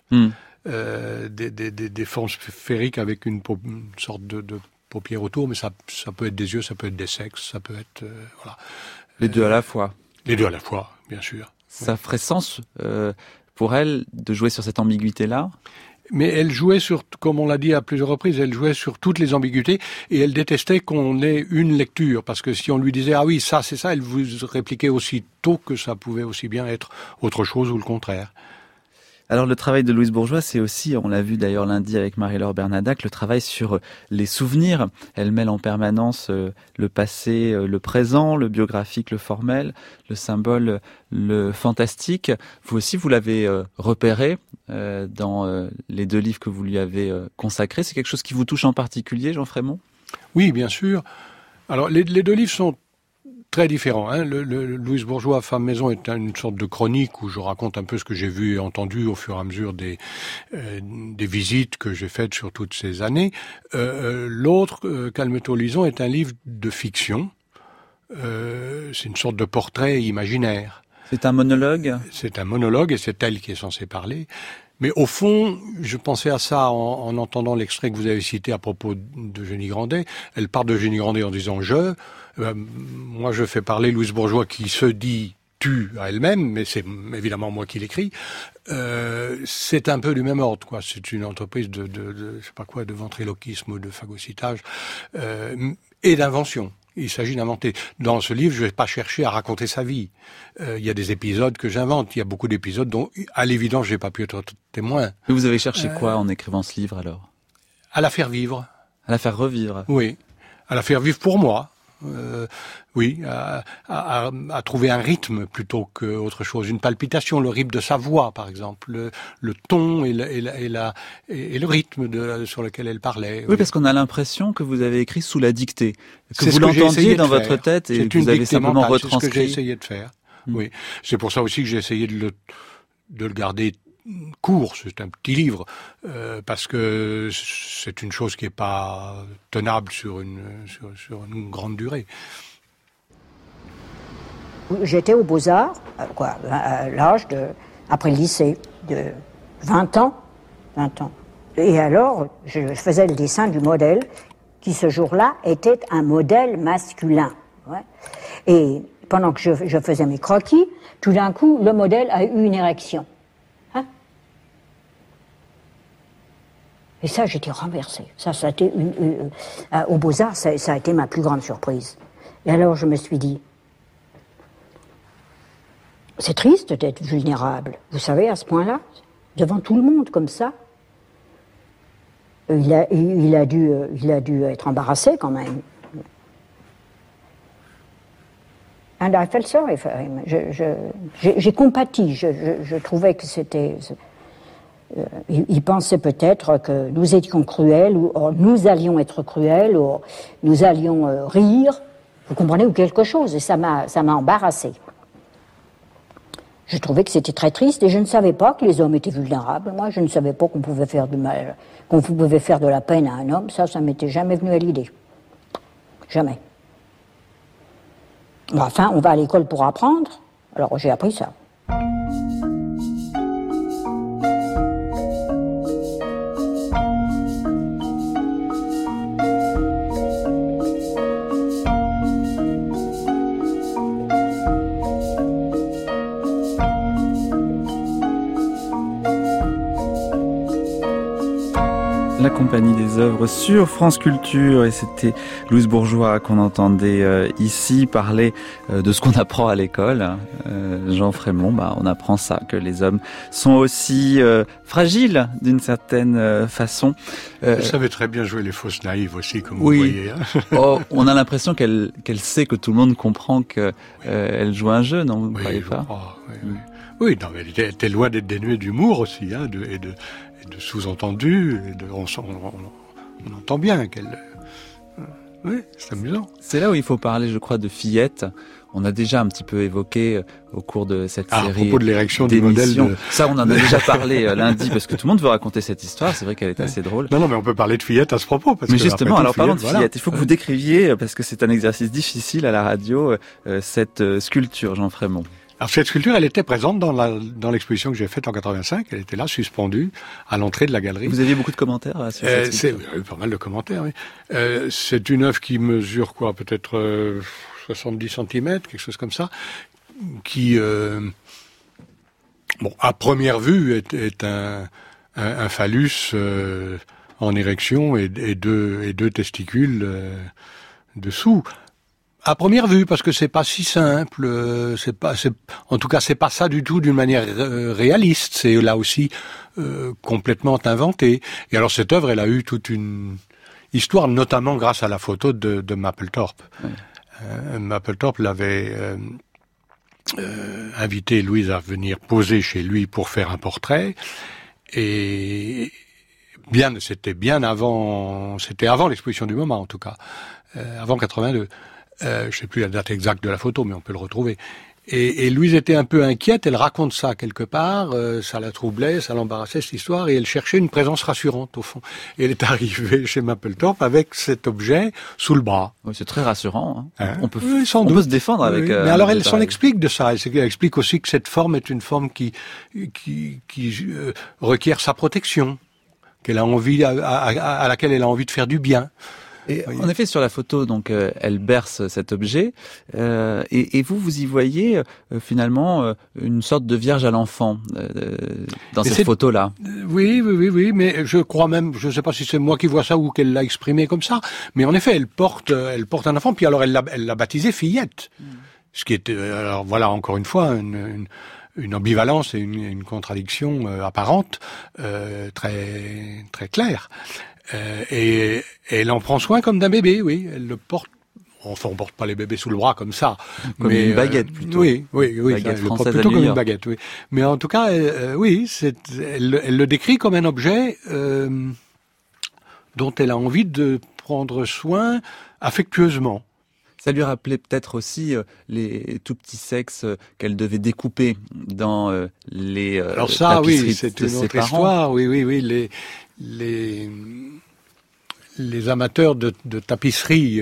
Des formes sphériques avec une sorte de paupières autour, mais ça peut être des yeux, ça peut être des sexes, ça peut être... voilà. Les deux à la fois. Les deux à la fois, bien sûr. Ça ferait sens pour elle de jouer sur cette ambiguïté-là? Mais elle jouait comme on l'a dit à plusieurs reprises, elle jouait sur toutes les ambiguïtés et elle détestait qu'on ait une lecture. Parce que si on lui disait « Ah oui, ça, c'est ça », elle vous répliquait aussitôt que ça pouvait aussi bien être autre chose ou le contraire. Alors le travail de Louise Bourgeois, c'est aussi, on l'a vu d'ailleurs lundi avec Marie-Laure Bernadac, le travail sur les souvenirs. Elle mêle en permanence le passé, le présent, le biographique, le formel, le symbole, le fantastique. Vous aussi, vous l'avez repéré dans les 2 livres que vous lui avez consacrés. C'est quelque chose qui vous touche en particulier, Jean Frémont? Oui, bien sûr. Alors les 2 livres sont très différent. Louise Bourgeois, Femme Maison, est une sorte de chronique où je raconte un peu ce que j'ai vu et entendu au fur et à mesure des visites que j'ai faites sur toutes ces années. L'autre, Calme-toi Lison, est un livre de fiction. C'est une sorte de portrait imaginaire. C'est un monologue? C'est un monologue et c'est elle qui est censée parler. Mais au fond, je pensais à ça en entendant l'extrait que vous avez cité à propos d'Eugénie Grandet. Elle part d'Eugénie Grandet en disant « je ». Moi, je fais parler Louise Bourgeois qui se dit « tu » à elle-même, mais c'est évidemment moi qui l'écris. C'est un peu du même ordre, quoi. C'est une entreprise de je sais pas quoi, de ventriloquisme ou de phagocytage et d'invention. Il s'agit d'inventer. Dans ce livre, je ne vais pas chercher à raconter sa vie. Il y a des épisodes que j'invente. Il y a beaucoup d'épisodes dont, à l'évidence, j'ai pas pu être témoin. Mais vous avez cherché quoi en écrivant ce livre, alors? À la faire vivre. À la faire revivre? Oui. À la faire vivre pour moi. Oui, à trouver un rythme plutôt qu'autre chose, une palpitation, le rythme de sa voix, par exemple, le ton et le rythme sur lequel elle parlait. Oui, parce qu'on a l'impression que vous avez écrit sous la dictée, que vous l'entendiez dans votre tête et que vous avez simplement retranscrit. C'est ce que j'ai essayé de faire. Oui, c'est pour ça aussi que j'ai essayé de le garder court, c'est un petit livre, parce que c'est une chose qui n'est pas tenable sur une grande durée. J'étais aux Beaux-Arts, à l'âge après le lycée, de 20 ans. Et alors, je faisais le dessin du modèle, qui ce jour-là était un modèle masculin. Ouais. Et pendant que je faisais mes croquis, tout d'un coup, le modèle a eu une érection. Et ça, j'étais renversée. Ça a été aux Beaux-Arts, ça a été ma plus grande surprise. Et alors, je me suis dit, c'est triste d'être vulnérable. Vous savez, à ce point-là, devant tout le monde, comme ça. Il a dû être embarrassé, quand même. And I felt sorry for him. J'ai compati. Je trouvais que c'était... Il pensait peut-être que nous étions cruels, ou nous allions être cruels, ou nous allions rire, vous comprenez, ou quelque chose, et ça m'a embarrassée. Je trouvais que c'était très triste, et je ne savais pas que les hommes étaient vulnérables. Moi, je ne savais pas qu'on pouvait faire du mal, qu'on pouvait faire de la peine à un homme. Ça m'était jamais venu à l'idée. Jamais. Enfin, on va à l'école pour apprendre, alors j'ai appris ça. La compagnie des œuvres sur France Culture, et c'était Louise Bourgeois qu'on entendait ici parler de ce qu'on apprend à l'école. Jean Frémont, on apprend ça, que les hommes sont aussi fragiles d'une certaine façon. Elle savait très bien jouer les fausses naïves aussi, comme vous voyez. Oh, on a l'impression qu'elle sait que tout le monde comprend que elle joue un jeu, non, vous ne croyez pas? Oui, non, mais elle était loin d'être dénuée d'humour aussi, et de sous-entendus, on entend bien qu'elle... Oui, c'est amusant. C'est là où il faut parler, je crois, de fillette. On a déjà un petit peu évoqué au cours de cette série. À propos de l'érection du modèle de... Ça, on en a déjà parlé lundi, parce que tout le monde veut raconter cette histoire. C'est vrai qu'elle est assez drôle. Non, mais on peut parler de fillette à ce propos. Mais justement, alors parlons de fillette. Il faut que vous décriviez, parce que c'est un exercice difficile à la radio, cette sculpture, Jean Frémont. Alors cette sculpture, elle était présente dans l'exposition que j'ai faite en 85. Elle était là, suspendue, à l'entrée de la galerie. Vous aviez beaucoup de commentaires sur cette sculpture? C'est pas mal de commentaires, oui. C'est une œuvre qui mesure quoi, peut-être 70 cm, quelque chose comme ça, qui, à première vue, est un phallus en érection et deux testicules dessous. À première vue, parce que c'est pas si simple, en tout cas c'est pas ça du tout d'une manière réaliste, c'est là aussi complètement inventé. Et alors cette œuvre, elle a eu toute une histoire, notamment grâce à la photo de Mapplethorpe. Ouais. Mapplethorpe l'avait invité Louise à venir poser chez lui pour faire un portrait, et c'était avant l'exposition du MoMA en tout cas, avant 82. Je sais plus la date exacte de la photo, mais on peut le retrouver. Et Louise était un peu inquiète, elle raconte ça quelque part, ça la troublait, ça l'embarrassait cette histoire, et elle cherchait une présence rassurante au fond. Et elle est arrivée chez Mapplethorpe avec cet objet sous le bras. Oui, c'est très rassurant. Hein. On peut se défendre avec... Mais alors elle s'en explique de ça, elle explique aussi que cette forme est une forme qui requiert sa protection, qu'elle a envie, à laquelle elle a envie de faire du bien. Et en effet, sur la photo, donc, elle berce cet objet, et vous y voyez finalement une sorte de Vierge à l'enfant dans cette photo-là. Oui, mais je crois même, je ne sais pas si c'est moi qui vois ça ou qu'elle l'a exprimé comme ça, mais en effet, elle porte un enfant, puis alors elle l'a baptisé Fillette, ce qui est, alors voilà, encore une fois, une ambivalence et une contradiction apparente, très très claire. Et elle en prend soin comme d'un bébé, oui. Elle le porte. Enfin, on porte pas les bébés sous le bras comme ça, comme mais une baguette plutôt. Oui. Baguette elle le porte plutôt comme une baguette, oui. Mais en tout cas, elle le décrit comme un objet dont elle a envie de prendre soin affectueusement. Ça lui rappelait peut-être aussi les tout petits sexes qu'elle devait découper dans les alors ça, oui, c'est une autre histoire. Oui, les amateurs de tapisserie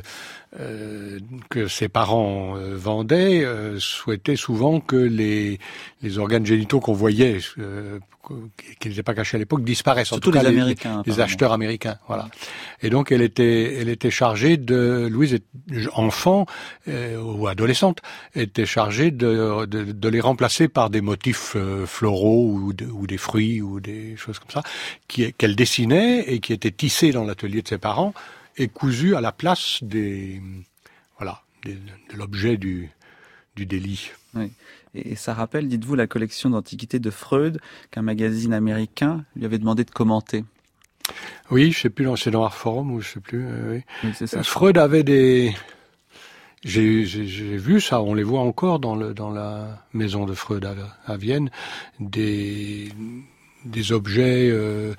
que ses parents vendaient souhaitaient souvent que les organes génitaux qu'on voyait, qui n'étaient pas cachés à l'époque, disparaissent. Surtout en tout cas, les Américains, les acheteurs américains, voilà. Et donc elle était chargée Louise, enfant ou adolescente, était chargée de les remplacer par des motifs floraux ou des fruits ou des choses comme ça qu'elle dessinait et qui étaient tissés dans l'atelier de ses parents et cousus à la place de l'objet du délit. Oui. Et ça rappelle, dites-vous, la collection d'antiquités de Freud qu'un magazine américain lui avait demandé de commenter. Oui, je sais plus, c'est dans Art Forum ou je sais plus. Oui, c'est ça. Freud avait des... J'ai vu ça, on les voit encore dans la maison de Freud à Vienne, des objets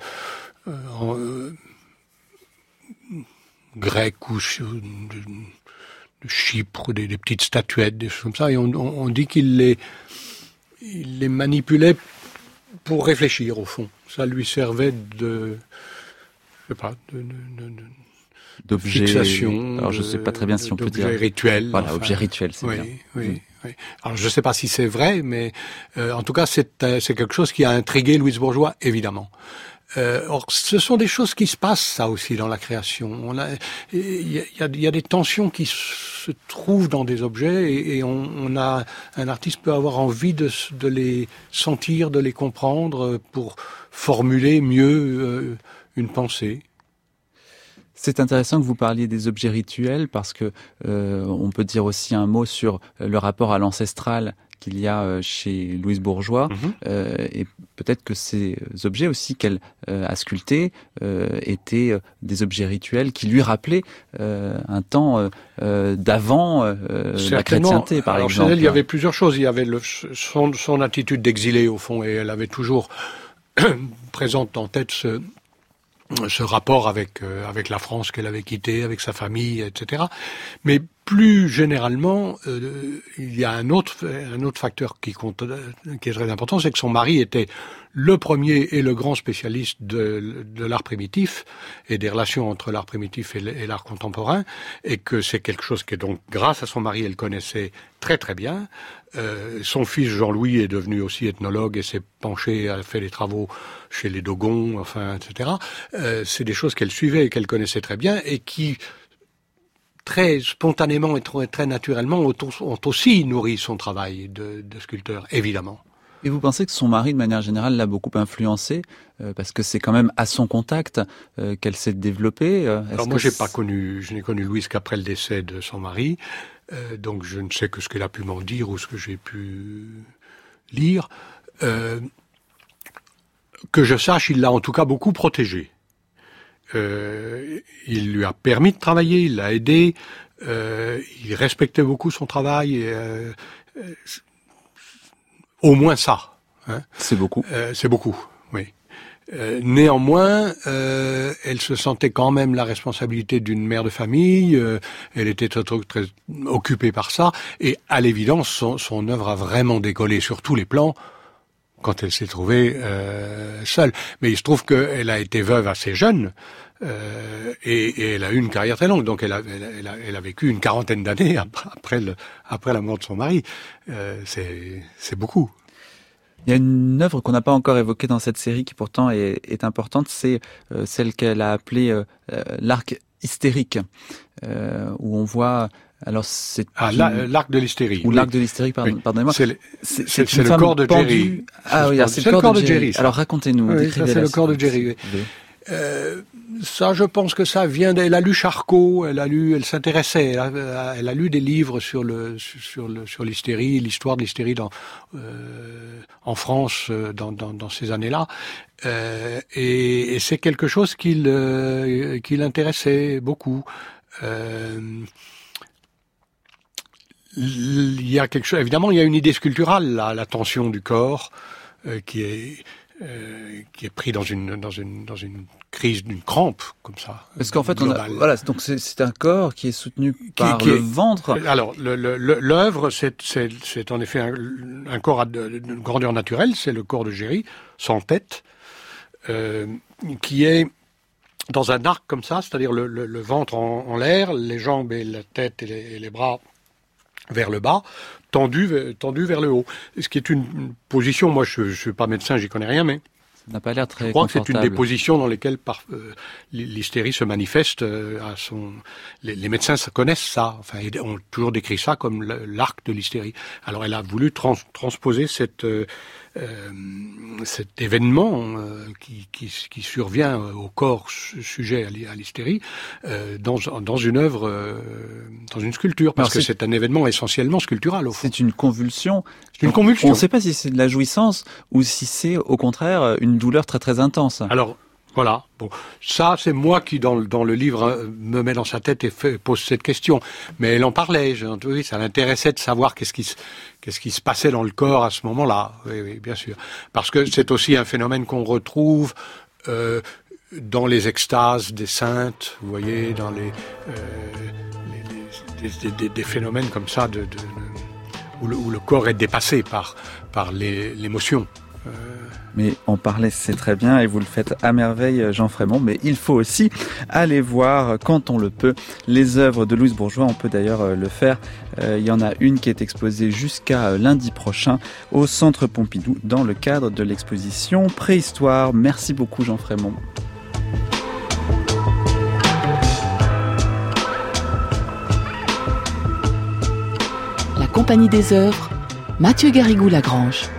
grecs ou de Chypre, des petites statuettes, des choses comme ça, et on dit qu'il les manipulait pour réfléchir au fond. Ça lui servait d'objet, fixation. Alors je sais pas très bien si on peut dire rituel. Voilà, objet rituel, c'est bien. Oui. Alors je sais pas si c'est vrai, mais en tout cas c'est quelque chose qui a intrigué Louise Bourgeois, évidemment. Or, ce sont des choses qui se passent, ça aussi, dans la création. Il y a des tensions qui se trouvent dans des objets et un artiste peut avoir envie de les sentir, de les comprendre pour formuler mieux une pensée. C'est intéressant que vous parliez des objets rituels parce que on peut dire aussi un mot sur le rapport à l'ancestral qu'il y a chez Louise Bourgeois, et peut-être que ces objets aussi qu'elle a sculptés étaient des objets rituels qui lui rappelaient un temps d'avant la chrétienté, par exemple. Chez elle, il y avait plusieurs choses. Il y avait son attitude d'exilée, au fond, et elle avait toujours présente en tête ce rapport avec la France qu'elle avait quittée, avec sa famille, etc. Mais plus généralement, il y a un autre facteur qui compte, qui est très important, c'est que son mari était le premier et le grand spécialiste de l'art primitif et des relations entre l'art primitif et l'art contemporain, et que c'est quelque chose que donc, grâce à son mari, elle connaissait très très bien. Son fils Jean-Louis est devenu aussi ethnologue et s'est penché, a fait des travaux chez les Dogons, enfin, etc. C'est des choses qu'elle suivait et qu'elle connaissait très bien et qui très spontanément et très naturellement ont aussi nourri son travail de sculpteur, évidemment. Et vous pensez que son mari, de manière générale, l'a beaucoup influencé parce que c'est quand même à son contact qu'elle s'est développée. Alors moi, je n'ai connu Louise qu'après le décès de son mari, donc je ne sais que ce qu'elle a pu m'en dire ou ce que j'ai pu lire. Que je sache, il l'a en tout cas beaucoup protégée. Il lui a permis de travailler, il l'a aidé, il respectait beaucoup son travail. Au moins ça. Hein. C'est beaucoup. C'est beaucoup, oui. Néanmoins, elle se sentait quand même la responsabilité d'une mère de famille. Elle était très occupée par ça. Et à l'évidence, son œuvre a vraiment décollé sur tous les plans quand elle s'est trouvée seule. Mais il se trouve qu'elle a été veuve assez jeune et elle a eu une carrière très longue. Donc elle a vécu une 40aine d'années après la mort de son mari. C'est beaucoup. Il y a une œuvre qu'on n'a pas encore évoquée dans cette série qui pourtant est importante, c'est celle qu'elle a appelée l'arc hystérique, où on voit... Alors c'est l'arc de l'hystérie. Ou l'arc de l'hystérie, pardonnez-moi. C'est le corps de Jerry. Ah oui, c'est le corps de Jerry. Alors racontez-nous, décrivez-la. C'est le corps de Jerry. Ça, je pense que ça vient elle a lu Charcot, elle s'intéressait, elle a lu des livres sur l'hystérie, l'histoire de l'hystérie en France dans ces années-là. Et c'est quelque chose qui l'intéressait beaucoup. Il y a quelque chose, évidemment, il y a une idée sculpturale là, la tension du corps qui est pris dans une crise d'une crampe comme ça. Parce qu'en fait, donc c'est un corps qui est soutenu par le ventre. Alors l'œuvre, c'est en effet un corps de grandeur naturelle, c'est le corps de Jerry, sans tête, qui est dans un arc comme ça, c'est-à-dire le ventre en l'air, les jambes et la tête et les bras vers le bas, tendu vers le haut. Ce qui est une position, moi je suis pas médecin, j'y connais rien, mais ça n'a pas l'air très je crois confortable. Que c'est une des positions dans lesquelles l'hystérie se manifeste les médecins connaissent ça, enfin ils ont toujours décrit ça comme l'arc de l'hystérie. Alors elle a voulu transposer cet événement qui survient au corps sujet à l'hystérie dans une œuvre, dans une sculpture, parce que c'est un événement essentiellement sculptural au fond. C'est une convulsion. Une convulsion. On ne sait pas si c'est de la jouissance ou si c'est au contraire une douleur très très intense. Alors voilà. Bon, ça c'est moi qui dans le livre me mets dans sa tête et pose cette question. Mais elle en parlait. Oui, ça l'intéressait de savoir qu'est-ce qui se passait dans le corps à ce moment-là. Oui, bien sûr. Parce que c'est aussi un phénomène qu'on retrouve dans les extases des saintes. Vous voyez, dans des phénomènes comme ça où le corps est dépassé par l'émotion. Mais en parler, c'est très bien et vous le faites à merveille, Jean Frémont. Mais il faut aussi aller voir, quand on le peut, les œuvres de Louise Bourgeois. On peut d'ailleurs le faire. Il y en a une qui est exposée jusqu'à lundi prochain au Centre Pompidou dans le cadre de l'exposition Préhistoire. Merci beaucoup, Jean Frémont. La Compagnie des œuvres, Mathieu Garrigou-Lagrange.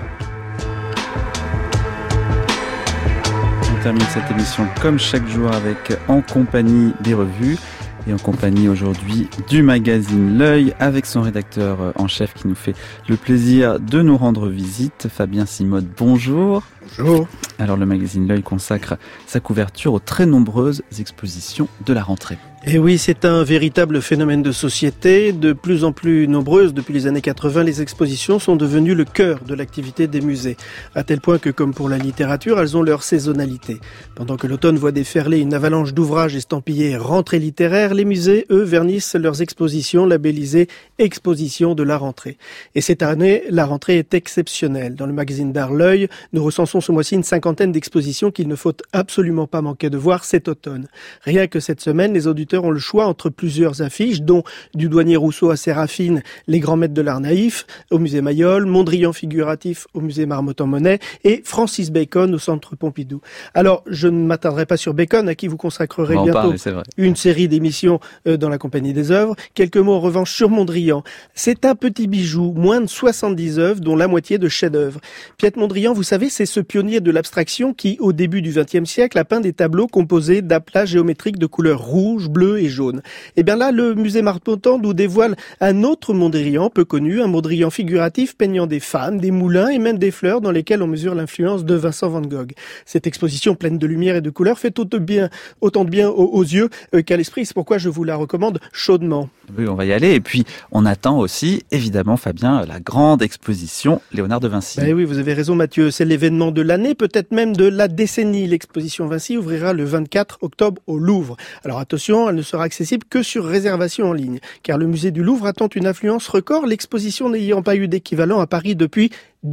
On termine cette émission comme chaque jour avec En compagnie des revues et en compagnie aujourd'hui du magazine L'Œil avec son rédacteur en chef qui nous fait le plaisir de nous rendre visite, Fabien Simode. Bonjour. Bonjour. Alors le magazine L'Œil consacre sa couverture aux très nombreuses expositions de la rentrée. Et oui, c'est un véritable phénomène de société. De plus en plus nombreuses, depuis les années 80, les expositions sont devenues le cœur de l'activité des musées. À tel point que, comme pour la littérature, elles ont leur saisonnalité. Pendant que l'automne voit déferler une avalanche d'ouvrages estampillés rentrée littéraire, les musées, eux, vernissent leurs expositions labellisées Expositions de la rentrée. Et cette année, la rentrée est exceptionnelle. Dans le magazine d'art L'Œil, nous recensons ce mois-ci une cinquantaine d'expositions qu'il ne faut absolument pas manquer de voir cet automne. Rien que cette semaine, les auditeurs ont le choix entre plusieurs affiches, dont du douanier Rousseau à Séraphine, les grands maîtres de l'art naïf, au musée Mayol, Mondrian figuratif au musée Marmottan-Monet et Francis Bacon au centre Pompidou. Alors, je ne m'attarderai pas sur Bacon, à qui vous consacrerez bientôt une série d'émissions dans la Compagnie des œuvres. Quelques mots en revanche sur Mondrian. C'est un petit bijou, moins de 70 œuvres, dont la moitié de chefs-d'œuvre. Piet Mondrian, vous savez, c'est ce pionnier de l'abstraction qui, au début du XXe siècle, a peint des tableaux composés d'aplats géométriques de couleurs rouge, bleu et jaune. Et bien là, le musée Marmottan nous dévoile un autre Mondrian peu connu, un Mondrian figuratif peignant des femmes, des moulins et même des fleurs dans lesquelles on mesure l'influence de Vincent van Gogh. Cette exposition pleine de lumière et de couleurs fait autant de bien aux yeux qu'à l'esprit. C'est pourquoi je vous la recommande chaudement. Oui, on va y aller. Et puis, on attend aussi, évidemment, Fabien, la grande exposition Léonard de Vinci. Oui, vous avez raison, Mathieu. C'est l'événement de l'année, peut-être même de la décennie. L'exposition Vinci ouvrira le 24 octobre au Louvre. Alors attention, elle ne sera accessible que sur réservation en ligne, car le musée du Louvre attend une affluence record, l'exposition n'ayant pas eu d'équivalent à Paris depuis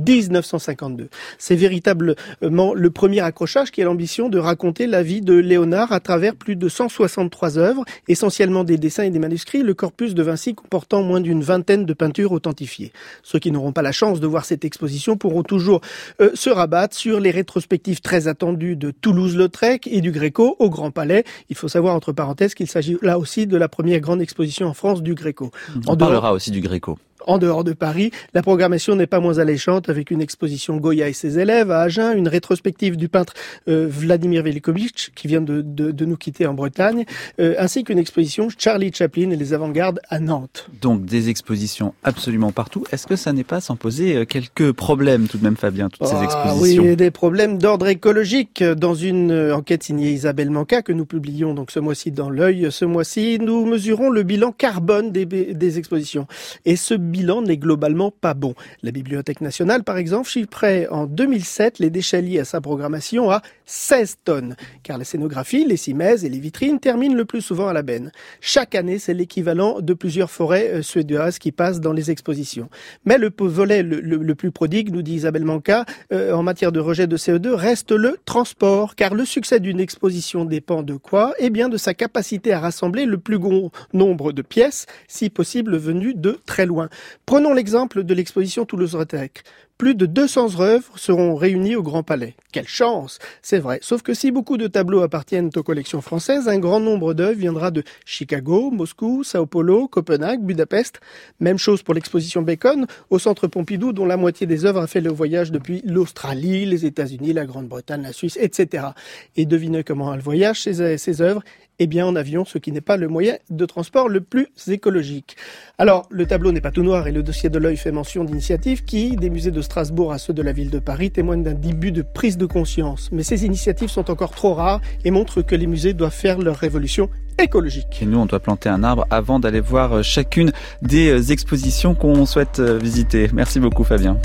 1952. C'est véritablement le premier accrochage qui a l'ambition de raconter la vie de Léonard à travers plus de 163 œuvres, essentiellement des dessins et des manuscrits, le corpus de Vinci comportant moins d'une vingtaine de peintures authentifiées. Ceux qui n'auront pas la chance de voir cette exposition pourront toujours se rabattre sur les rétrospectives très attendues de Toulouse-Lautrec et du Gréco au Grand Palais. Il faut savoir, entre parenthèses, qu'il s'agit là aussi de la première grande exposition en France du Gréco. On parlera aussi du Gréco. En dehors de Paris, la programmation n'est pas moins alléchante avec une exposition Goya et ses élèves à Agen, une rétrospective du peintre Vladimir Velikovic qui vient de nous quitter en Bretagne, ainsi qu'une exposition Charlie Chaplin et les avant-gardes à Nantes. Donc des expositions absolument partout. Est-ce que ça n'est pas sans poser quelques problèmes tout de même, Fabien, toutes ces expositions? Oui, des problèmes d'ordre écologique. Dans une enquête signée Isabelle Manca que nous publions donc ce mois-ci dans L'Œil, ce mois-ci, nous mesurons le bilan carbone des expositions. Et ce bilan n'est globalement pas bon. La Bibliothèque nationale, par exemple, chiffrait en 2007 les déchets liés à sa programmation à 16 tonnes, car la scénographie, les cimaises et les vitrines terminent le plus souvent à la benne. Chaque année, c'est l'équivalent de plusieurs forêts suédoises qui passent dans les expositions. Mais le volet le plus prodigue, nous dit Isabelle Manca, en matière de rejet de CO2, reste le transport, car le succès d'une exposition dépend de quoi? Eh bien, de sa capacité à rassembler le plus grand nombre de pièces, si possible venues de très loin. Prenons l'exemple de l'exposition Toulouse-Lautrec. Plus de 200 œuvres seront réunies au Grand Palais. Quelle chance! C'est vrai. Sauf que si beaucoup de tableaux appartiennent aux collections françaises, un grand nombre d'œuvres viendra de Chicago, Moscou, Sao Paulo, Copenhague, Budapest. Même chose pour l'exposition Bacon au centre Pompidou, dont la moitié des œuvres a fait le voyage depuis l'Australie, les États-Unis, la Grande-Bretagne, la Suisse, etc. Et devinez comment elle voyage, ces œuvres? Eh bien, en avion, ce qui n'est pas le moyen de transport le plus écologique. Alors, le tableau n'est pas tout noir et le dossier de L'Œil fait mention d'initiatives qui, des musées de Strasbourg à ceux de la ville de Paris, témoignent d'un début de prise de conscience. Mais ces initiatives sont encore trop rares et montrent que les musées doivent faire leur révolution écologique. Et nous, on doit planter un arbre avant d'aller voir chacune des expositions qu'on souhaite visiter. Merci beaucoup, Fabien.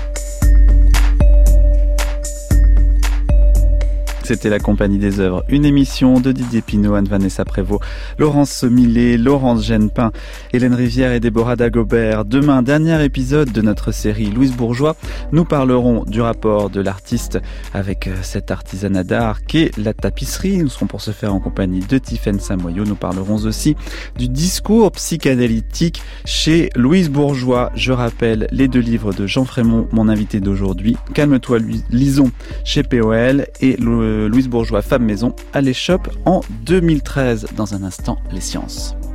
C'était la Compagnie des œuvres, une émission de Didier Pinault, Anne-Vanessa Prévost, Laurence Millet, Laurence Genepin, Hélène Rivière et Déborah Dagobert. Demain, dernier épisode de notre série Louise Bourgeois. Nous parlerons du rapport de l'artiste avec cet artisanat d'art qu'est la tapisserie. Nous serons pour ce faire en compagnie de Tiffaine Samoyau. Nous parlerons aussi du discours psychanalytique chez Louise Bourgeois. Je rappelle les 2 livres de Jean Frémont, mon invité d'aujourd'hui. Calme-toi, lisons chez POL et Louise Bourgeois, Femme Maison à l'échoppe en 2013. Dans un instant, les sciences.